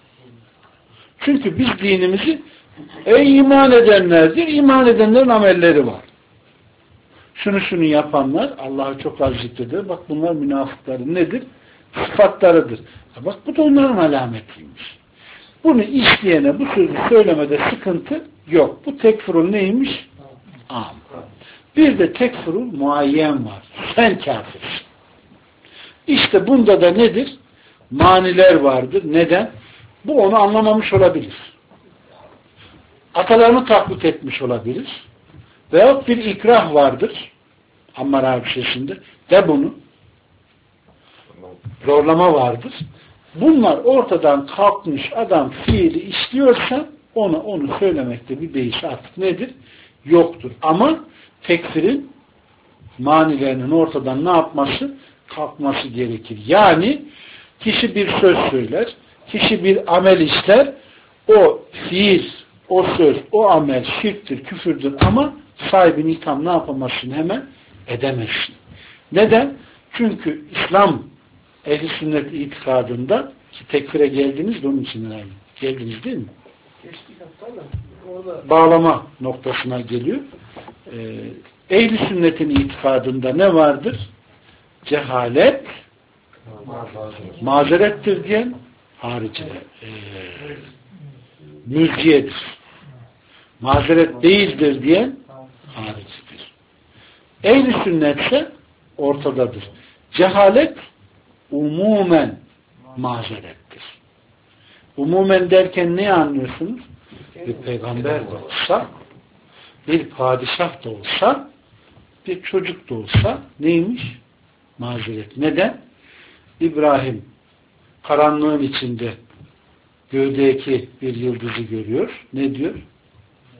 Çünkü biz dinimizi iman edenlerdir. İman edenlerin amelleri var. Şunu yapanlar Allah'ı çok az zikreder. Bak bunlar münafıkların nedir? Sıfatlarıdır. Bak bu da onların alametiymiş. Bunu isteyene bu sözü söylemede sıkıntı yok. Bu tekfirul neymiş? Am. Bir de tekfirul muayyen var. Sen kafirsin. İşte bunda da nedir? Maniler vardır. Neden? Bu onu anlamamış olabilir. Atalarını taklit etmiş olabilir. Veyahut bir ikrah vardır. Ammar Hadisesi'nde. De bunu. Zorlama vardır. Bunlar ortadan kalkmış adam fiili işliyorsa onu söylemekte bir beis artık nedir? Yoktur. Ama tekfirin manilerinin ortadan ne yapması? Kalkması gerekir. Yani kişi bir söz söyler, kişi bir amel işler, o fiil, o söz, o amel şirktir, küfürdür ama sahibini itham ne yapamazsın hemen? Edemezsin. Neden? Çünkü İslam ehl-i sünnet itikadında ki tekfire geldiniz de onun için herhalde. Geldiniz değil mi? Geçtik hatta da orada bağlama noktasına geliyor. Ehl-i sünnetin itikadında ne vardır? Cehalet mazerettir diyen hariciler. Mülciyedir. Mazeret değildir diyen haricidir. Ehl-i sünnetse ortadadır. Cehalet umumen mazerettir. Umumen derken ne anlıyorsunuz? Bir peygamber de olsa, bir padişah da olsa, bir çocuk da olsa neymiş? Mazeret. Neden? İbrahim karanlığın içinde göğdeki bir yıldızı görüyor. Ne diyor?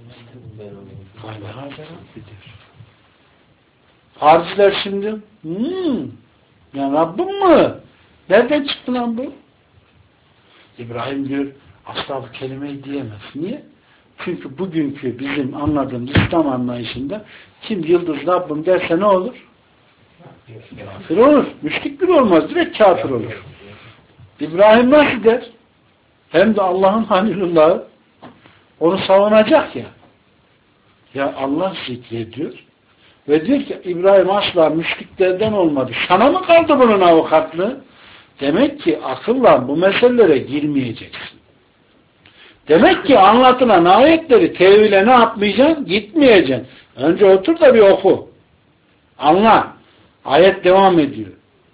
Kâle hâze Rabbidir. Hariciler şimdi ya Rabbim mi? Nereden çıktı lan bu? İbrahim diyor asla bu kelimeyi diyemez. Niye? Çünkü bugünkü bizim anladığımız İslam anlayışında kim yıldız Rabbim derse ne olur? Kafir olur. Müşrik bile olmaz. Direkt kafir olur. İbrahim nasıl der? Hem de Allah'ın Halilullah'ı onu savunacak ya. Ya Allah zikrediyor ve diyor ki İbrahim asla müşriklerden olmadı. Sana mı kaldı bunun avukatlığı? Demek ki akılla bu meselelere girmeyeceksin. Demek ki anlatılan ayetleri tevhile ne yapmayacaksın? Gitmeyeceksin. Önce otur da bir oku. Anla. Ayet devam ediyor.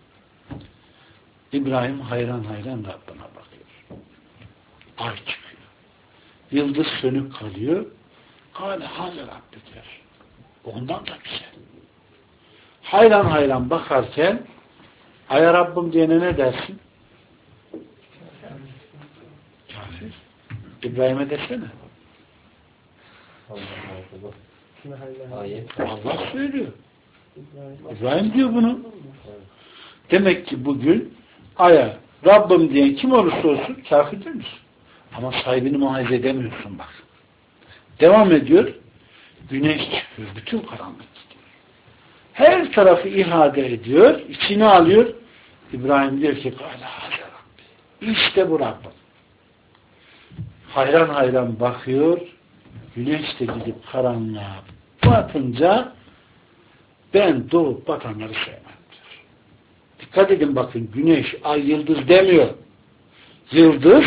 İbrahim hayran hayran Rabbine bakıyor. Ay çıkıyor. Yıldız sönük kalıyor. Kâle hâze Rabbidir. Ondan da güzel. Hayran hayran bakarken Aya Rabbim diyene ne dersin? Kafir. İbrahim'e desene. Allah söylüyor. İbrahim diyor bunu. Demek ki bugün Aya Rabbim diyen kim olursa olsun kafirdir misin? Ama sahibini muhafaza edemiyorsun bak. Devam ediyor. Güneş çıkıyor. Bütün karanlık gidiyor. Her tarafı ihade ediyor. İçine alıyor. İbrahim diyor ki İşte bu Rabbim. Hayran hayran bakıyor. Güneş de gidip karanlığa batınca ben doğup batanları sevmem diyor. Dikkat edin bakın güneş, ay, yıldız demiyor. Yıldız,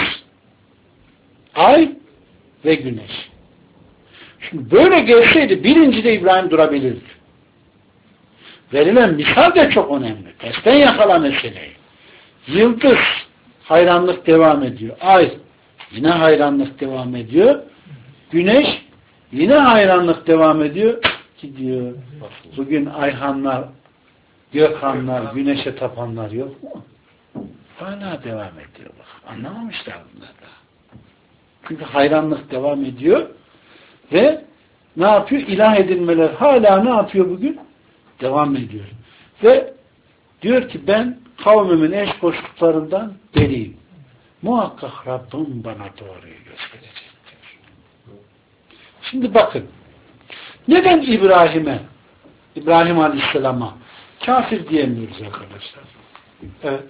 ay ve güneş. Şimdi böyle gelseydi birincide İbrahim durabilirdi. Verilen misal de çok önemli. Tersten yakala meseleyi. Yıldız hayranlık devam ediyor. Ay yine hayranlık devam ediyor. Güneş yine hayranlık devam ediyor. Gidiyor. Bugün Ayhanlar, Gökhanlar, güneşe tapanlar yok mu? Hala devam ediyor. Bak. Anlamamışlar bunlar da. Çünkü hayranlık devam ediyor ve ne yapıyor? İlah edilmeler hala ne yapıyor bugün? Devam ediyor. Ve diyor ki ben kavmimin eş koştuklarından beriyim. Muhakkak Rabbim bana doğruyu gösterecektir. Şimdi bakın. Neden İbrahim Aleyhisselam'a kafir diyemiyoruz arkadaşlar? Evet.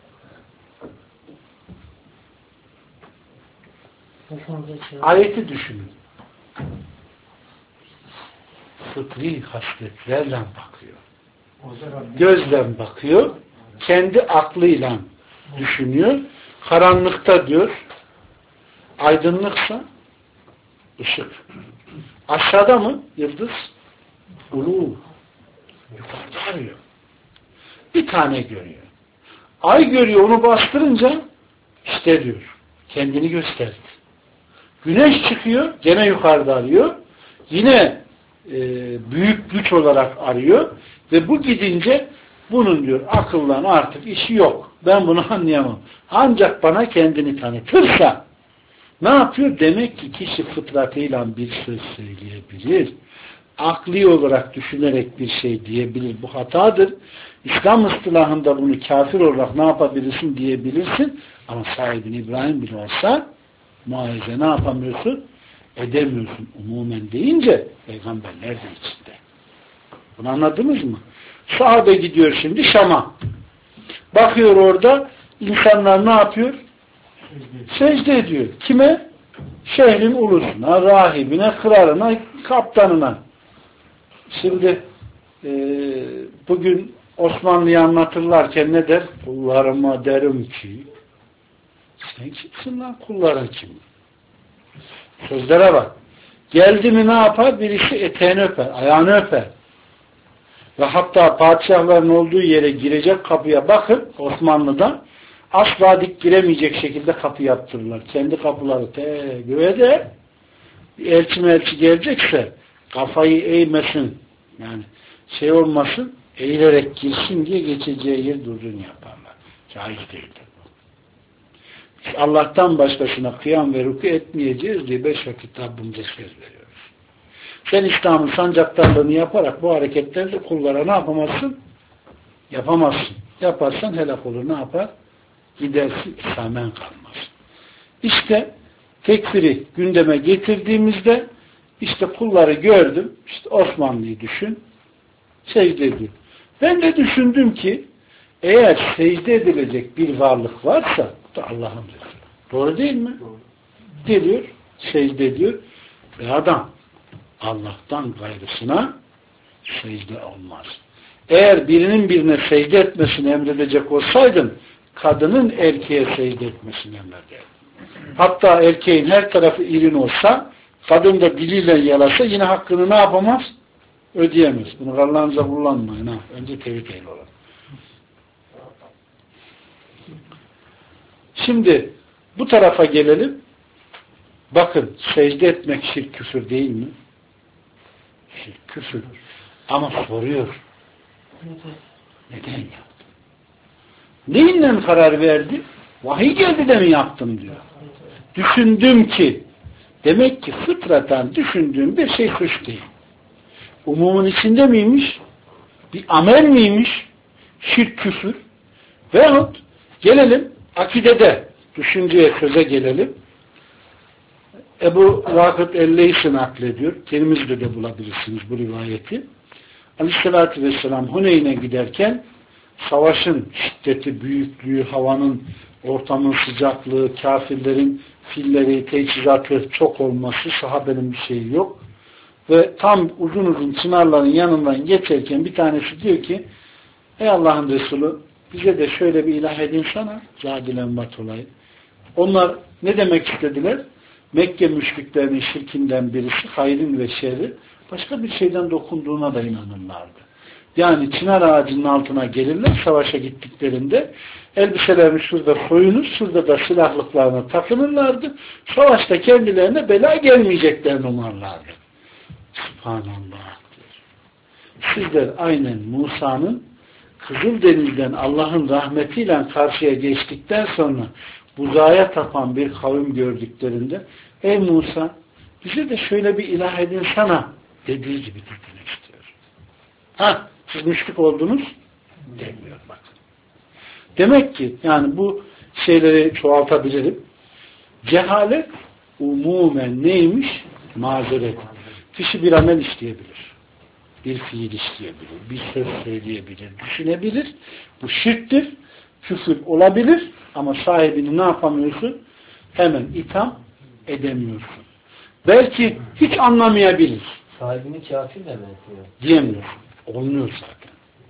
Ayeti düşünün. Fıtri hasletlerle bakıyor. Gözle bakıyor. Kendi aklıyla düşünüyor. Karanlıkta diyor. Aydınlıksa ışık. Aşağıda mı? Yıldız. Ulu. Yukarıda arıyor. Bir tane görüyor. Ay görüyor. Onu bastırınca işte diyor. Kendini gösterdi. Güneş çıkıyor. Gene yukarıda arıyor. Yine büyük güç olarak arıyor. Ve bu gidince bunun diyor akıllan artık işi yok. Ben bunu anlayamam. Ancak bana kendini tanıtırsa ne yapıyor? Demek ki kişi fıtratıyla bir söz söyleyebilir. Akli olarak düşünerek bir şey diyebilir. Bu hatadır. İslam ıstılahında bunu kafir olarak ne yapabilirsin diyebilirsin. Ama sahibin İbrahim bile olsa muayize ne yapamıyorsun? Edemiyorsun. Umumen deyince peygamberler de içinde. Bunu anladınız mı? Sahabe gidiyor şimdi Şam'a. Bakıyor orada insanlar ne yapıyor? Secde ediyor. Kime? Şehrin ulusuna, rahibine, kralına, kaptanına. Şimdi bugün Osmanlı'yı anlatırlarken ne der? Kullarıma derim ki sen kimsin lan? Kulların kim? Sözlere bak. Geldi mi ne yapar? Birisi eteğini öper, ayağını öper. Ve hatta padişahların olduğu yere girecek kapıya bakın Osmanlı'da asla dik giremeyecek şekilde kapı yaptırırlar. Kendi kapıları göğe de elçi gelecekse kafayı eğmesin. Yani şey olmasın eğilerek girsin diye geçeceği yer durduğunu yaparlar. Caiz değildir bu. Allah'tan başkasına kıyam ve ruku etmeyeceğiz diye 5 vakit Rabbimize söz veriyoruz. Sen İslam'ın sancaktarlığını yaparak bu hareketlerle kullara ne yapamazsın? Yapamazsın. Yaparsan helak olur. Ne yapar? Gidersin, İslam'en kalmaz. İşte tekfiri gündeme getirdiğimizde işte kulları gördüm. İşte Osmanlı'yı düşün. Secde ediyor. Ben de düşündüm ki eğer secde edilecek bir varlık varsa bu da Allah'ın Resulü. Doğru değil mi? Doğru. Geliyor, secde ediyor. Ve adam Allah'tan gayrısına secde olmaz. Eğer birinin birine secde etmesini emredecek olsaydın kadının erkeğe secde etmesini emrederdi. Hatta erkeğin her tarafı irin olsa kadın da diliyle yalasa yine hakkını ne yapamaz? Ödeyemez. Bunu Allah'ınıza kullanmayın. Ha. Önce tevhid ehli olun. Şimdi bu tarafa gelelim. Bakın secde etmek şirk küfür değil mi? Şirk küfür. Ama soruyor. Neden yaptın? Neyinle karar verdi? Vahiy geldi de mi yaptım diyor. Düşündüm ki demek ki fıtraten düşündüğüm bir şey suç değil. Umumun içinde miymiş? Bir amel miymiş? Şirk küfür. Veyahut gelelim akidede düşünceye söze gelelim. Ebu Vakıd el-Leysi naklediyor. Tirmiz'de de bulabilirsiniz bu rivayeti. Aleyhissalatü vesselam Huneyn'e giderken savaşın şiddeti, büyüklüğü, havanın, ortamın sıcaklığı, kafirlerin filleri, teçhizatı çok olması, sahabenin bir şeyi yok. Ve tam uzun uzun çınarların yanından geçerken bir tanesi diyor ki ey Allah'ın Resulü bize de şöyle bir ilah edin sana zadilen bat olayı. Onlar ne demek istediler? Mekke müşriklerinin şirkinden birisi hayrın ve şerri başka bir şeyden dokunduğuna da inanırlardı. Yani çınar ağacının altına gelirler savaşa gittiklerinde elbiselerini şurada soyunur, şurada da silahlıklarına takınırlardı. Savaşta kendilerine bela gelmeyeceklerini umarlardı. Subhanallah. Sizler aynen Musa'nın Kızıldeniz'den Allah'ın rahmetiyle karşıya geçtikten sonra buzağa tapan bir kavim gördüklerinde ey Musa bize de şöyle bir ilah edin sana dediği gibi demek istiyor. Ha, siz müşrik oldunuz demiyor bakın. Demek ki yani bu şeyleri çoğaltabilirim. Cehalet umumen neymiş? Mazeret. Kişi bir amel işleyebilir. Bir fiil işleyebilir. Bir söz söyleyebilir. Düşünebilir. Bu şirktir. Küfür olabilir. Ama sahibini ne yapamıyorsun? Hemen itham edemiyorsun. Belki hiç anlamayabilir. Sahibini kafir demek diyor. Diyemiyor. Olmuyor zaten.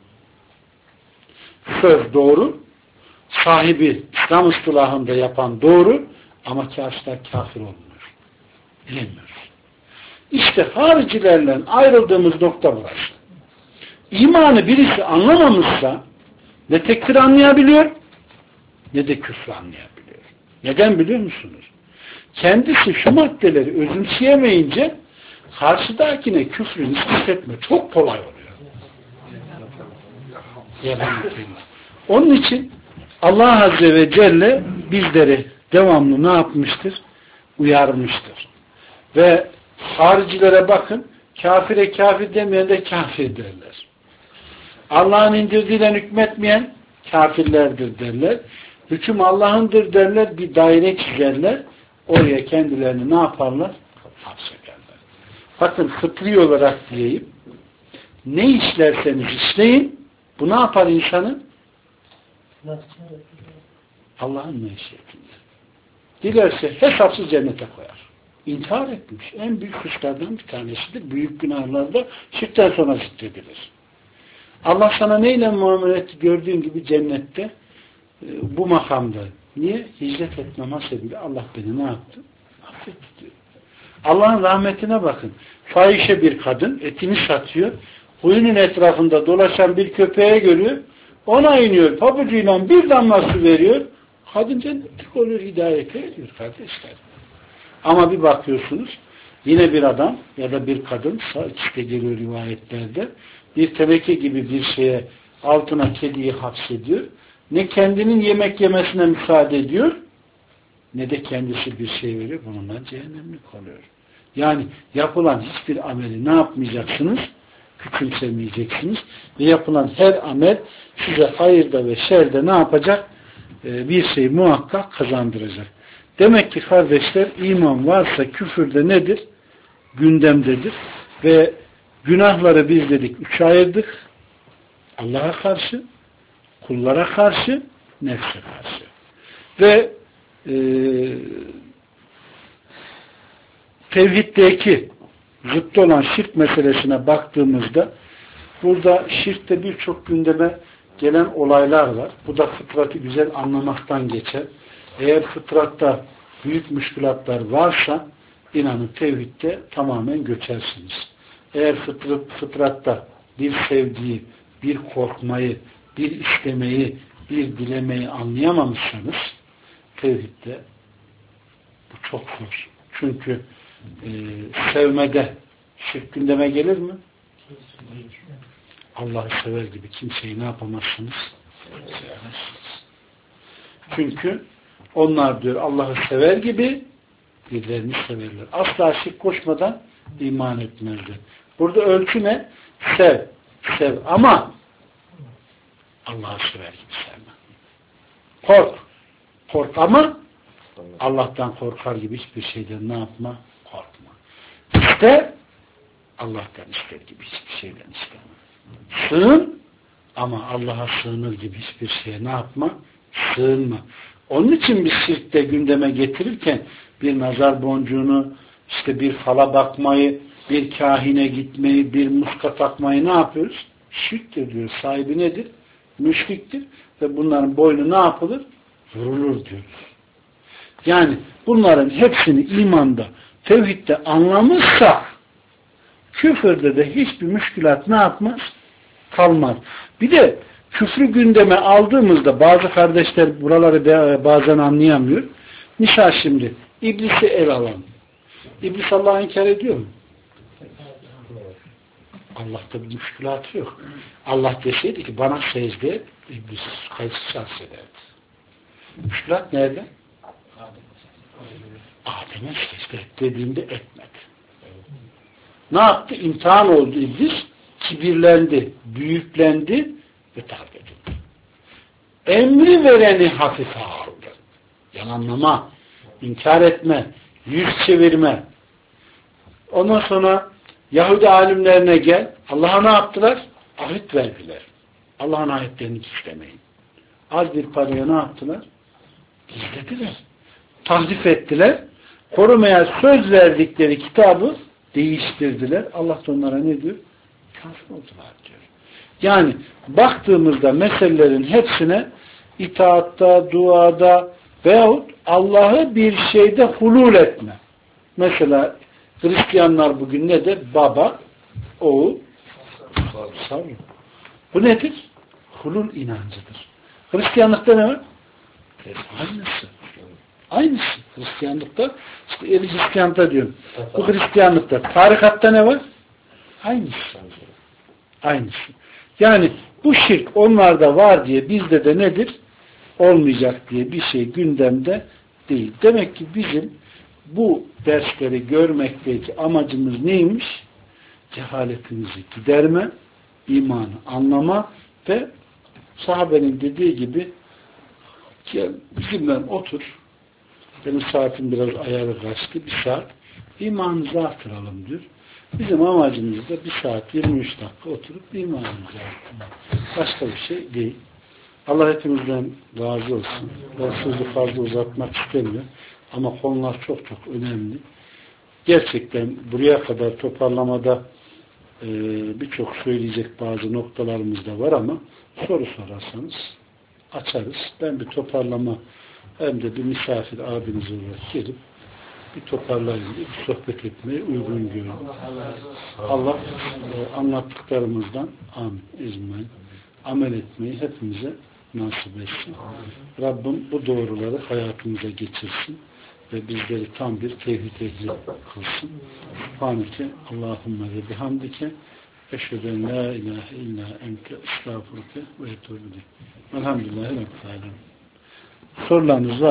Söz doğru. Sahibi İslam ıstılahında yapan doğru. Ama kafirler kafir olmuyor. Diyemiyor. İşte haricilerle ayrıldığımız nokta burası. İmanı birisi anlamamışsa ne tekfir anlayabiliyor ne de küfür anlayabiliyor. Neden biliyor musunuz? Kendisi şu maddeleri özümseyemeyince karşıdakine küfrü nispet etme çok kolay oluyor. Onun için Allah Azze ve Celle bizleri devamlı ne yapmıştır? Uyarmıştır. Ve haricilere bakın, kafire kafir demeyen de kafir derler. Allah'ın indirdiğiyle hükmetmeyen kafirlerdir derler. Hüküm Allah'ındır derler, bir daire çizerler. Oraya kendilerini ne yaparlar? Hapsederler. Bakın fıtri olarak diyeyim, ne işlerseniz işleyin, bu ne yapar insanı? Allah'ın meşiyetinde. Dilerse hesapsız cennete koyar. İntihar etmiş. En büyük suçlardan bir tanesidir. Büyük günahlarda şirkten sonra zikredilir. Allah sana neyle muamele etti gördüğün gibi cennette bu makamda. Niye? Hicret etmem hasebiyle Allah beni ne yaptı? Affetti diyor. Allah'ın rahmetine bakın. Fahişe bir kadın etini satıyor. Kuyunun etrafında dolaşan bir köpeğe görüyor. Ona iniyor. Pabucuyla bir damla su veriyor. Kadın cennetlik oluyor. Hidayete ediyor kardeşler. Ama bir bakıyorsunuz yine bir adam ya da bir kadın işte geliyor rivayetlerde bir teneke gibi bir şeye altına kediyi hapsediyor. Ne kendinin yemek yemesine müsaade ediyor ne de kendisi bir şey veriyor. Bununla cehennemlik oluyor. Yani yapılan hiçbir ameli ne yapmayacaksınız? Küçümsemeyeceksiniz. Ve yapılan her amel size hayırda ve şerde ne yapacak? Bir şey muhakkak kazandıracak. Demek ki kardeşler, iman varsa küfür de nedir? Gündemdedir. Ve günahları biz dedik 3'e ayırdık. Allah'a karşı, kullara karşı, nefse karşı. Ve tevhiddeki zıttı olan şirk meselesine baktığımızda burada şirkte birçok gündeme gelen olaylar var. Bu da fıtratı güzel anlamaktan geçer. Eğer fıtratta büyük müşkülatlar varsa inanın tevhidde tamamen göçersiniz. Eğer fıtratta bir sevgiyi, bir korkmayı, bir istemeyi, bir dilemeyi anlayamamışsanız tevhidde bu çok zor. Çünkü sevmede şirk gündeme gelir mi? Allah'ı sever gibi kimseyi ne yapamazsınız? Sevemezsiniz. Çünkü onlar diyor Allah'ı sever gibi birilerini severler. Asla şirk koşmadan iman etmezler. Burada ölçü ne? Sev. Sev ama Allah'ı sever gibi sevme. Kork. Kork ama Allah'tan korkar gibi hiçbir şeyden ne yapma? Korkma. İste Allah'tan ister gibi hiçbir şeyden isteme. Sığın ama Allah'a sığınır gibi hiçbir şeye ne yapma? Sığınma. Onun için biz şirkte gündeme getirirken bir nazar boncuğunu, işte bir fala bakmayı, bir kahine gitmeyi, bir muska takmayı ne yapıyoruz? Şirktir diyor. Sahibi nedir? Müşriktir. Ve bunların boynu ne yapılır? Vurulur diyoruz. Yani bunların hepsini imanda, tevhidde anlamışsak küfürde de hiçbir müşkülat ne yapmaz? Kalmaz. Bir de küfrü gündeme aldığımızda bazı kardeşler buraları bazen anlayamıyor. Misal şimdi İblisi el alalım. İblis Allah'ı inkar ediyor mu? Allah'ta bir müşkülatı yok. Allah deseydi ki bana secde et, İblis kayıtsız ederdi. Müşkülat nerede? Adem'e secde et dediğinde etmedi. Ne yaptı? İmtihan oldu İblis. Kibirlendi, büyüklendi ve terk edildi. Emri vereni hafife aldı. Yalanlama, inkar etme, yüz çevirme. Ondan sonra Yahudi alimlerine gel. Allah'a ne yaptılar? Ahit verdiler. Allah'ın ayetlerini gizlemeyin. Az bir paraya ne yaptılar? Gizlediler. Tahrif ettiler. Korumaya söz verdikleri kitabı değiştirdiler. Allah da onlara ne diyor? Kafir oldular diyor. Yani baktığımızda meselelerin hepsine itaatta, duada veyahut Allah'ı bir şeyde hulul etme. Mesela Hristiyanlar bugün ne der? Baba, oğul, sabır. Bu nedir? Hulul inancıdır. Hristiyanlıkta ne var? Aynısı. Aynısı. Hristiyanlıkta işte Hristiyanlıkta diyorum. Bu Hristiyanlıkta. Tarikatta ne var? Aynısı. Aynısı. Yani bu şirk onlarda var diye bizde de nedir? Olmayacak diye bir şey gündemde değil. Demek ki bizim bu dersleri görmekteki amacımız neymiş? Cehaletimizi giderme, imanı anlama ve sahabenin dediği gibi gel bizimle otur. Benim saatim biraz ayarı kaçtı. Bir saat. İmanınızı artıralım diyor. Bizim amacımız da 1 saat 23 dakika oturup imanımızı artırmak. Başka bir şey değil. Allah hepimizden razı olsun. Ben sözü fazla uzatmak istemiyorum. Ama konular çok çok önemli. Gerçekten buraya kadar toparlamada birçok söyleyecek bazı noktalarımız da var ama soru sorarsanız açarız. Ben bir toparlama hem de bir misafir abiniz olarak gelip bir toparlayın diye bir sohbet etmeyi uygun görüyorum. Allah anlattıklarımızdan amin, ecmaîn amel etmeyi hepimize nasip etsin. Rabbim bu doğruları hayatımıza geçirsin ve bizleri tam bir tevhid ehli kılsın. Subhaneke Allahümme ve bihamdike eşhedü en la ilahe illa ente estağfurke ve etûbü ileyk. Elhamdülillahi Rabbil âlemin. Sorularınız var.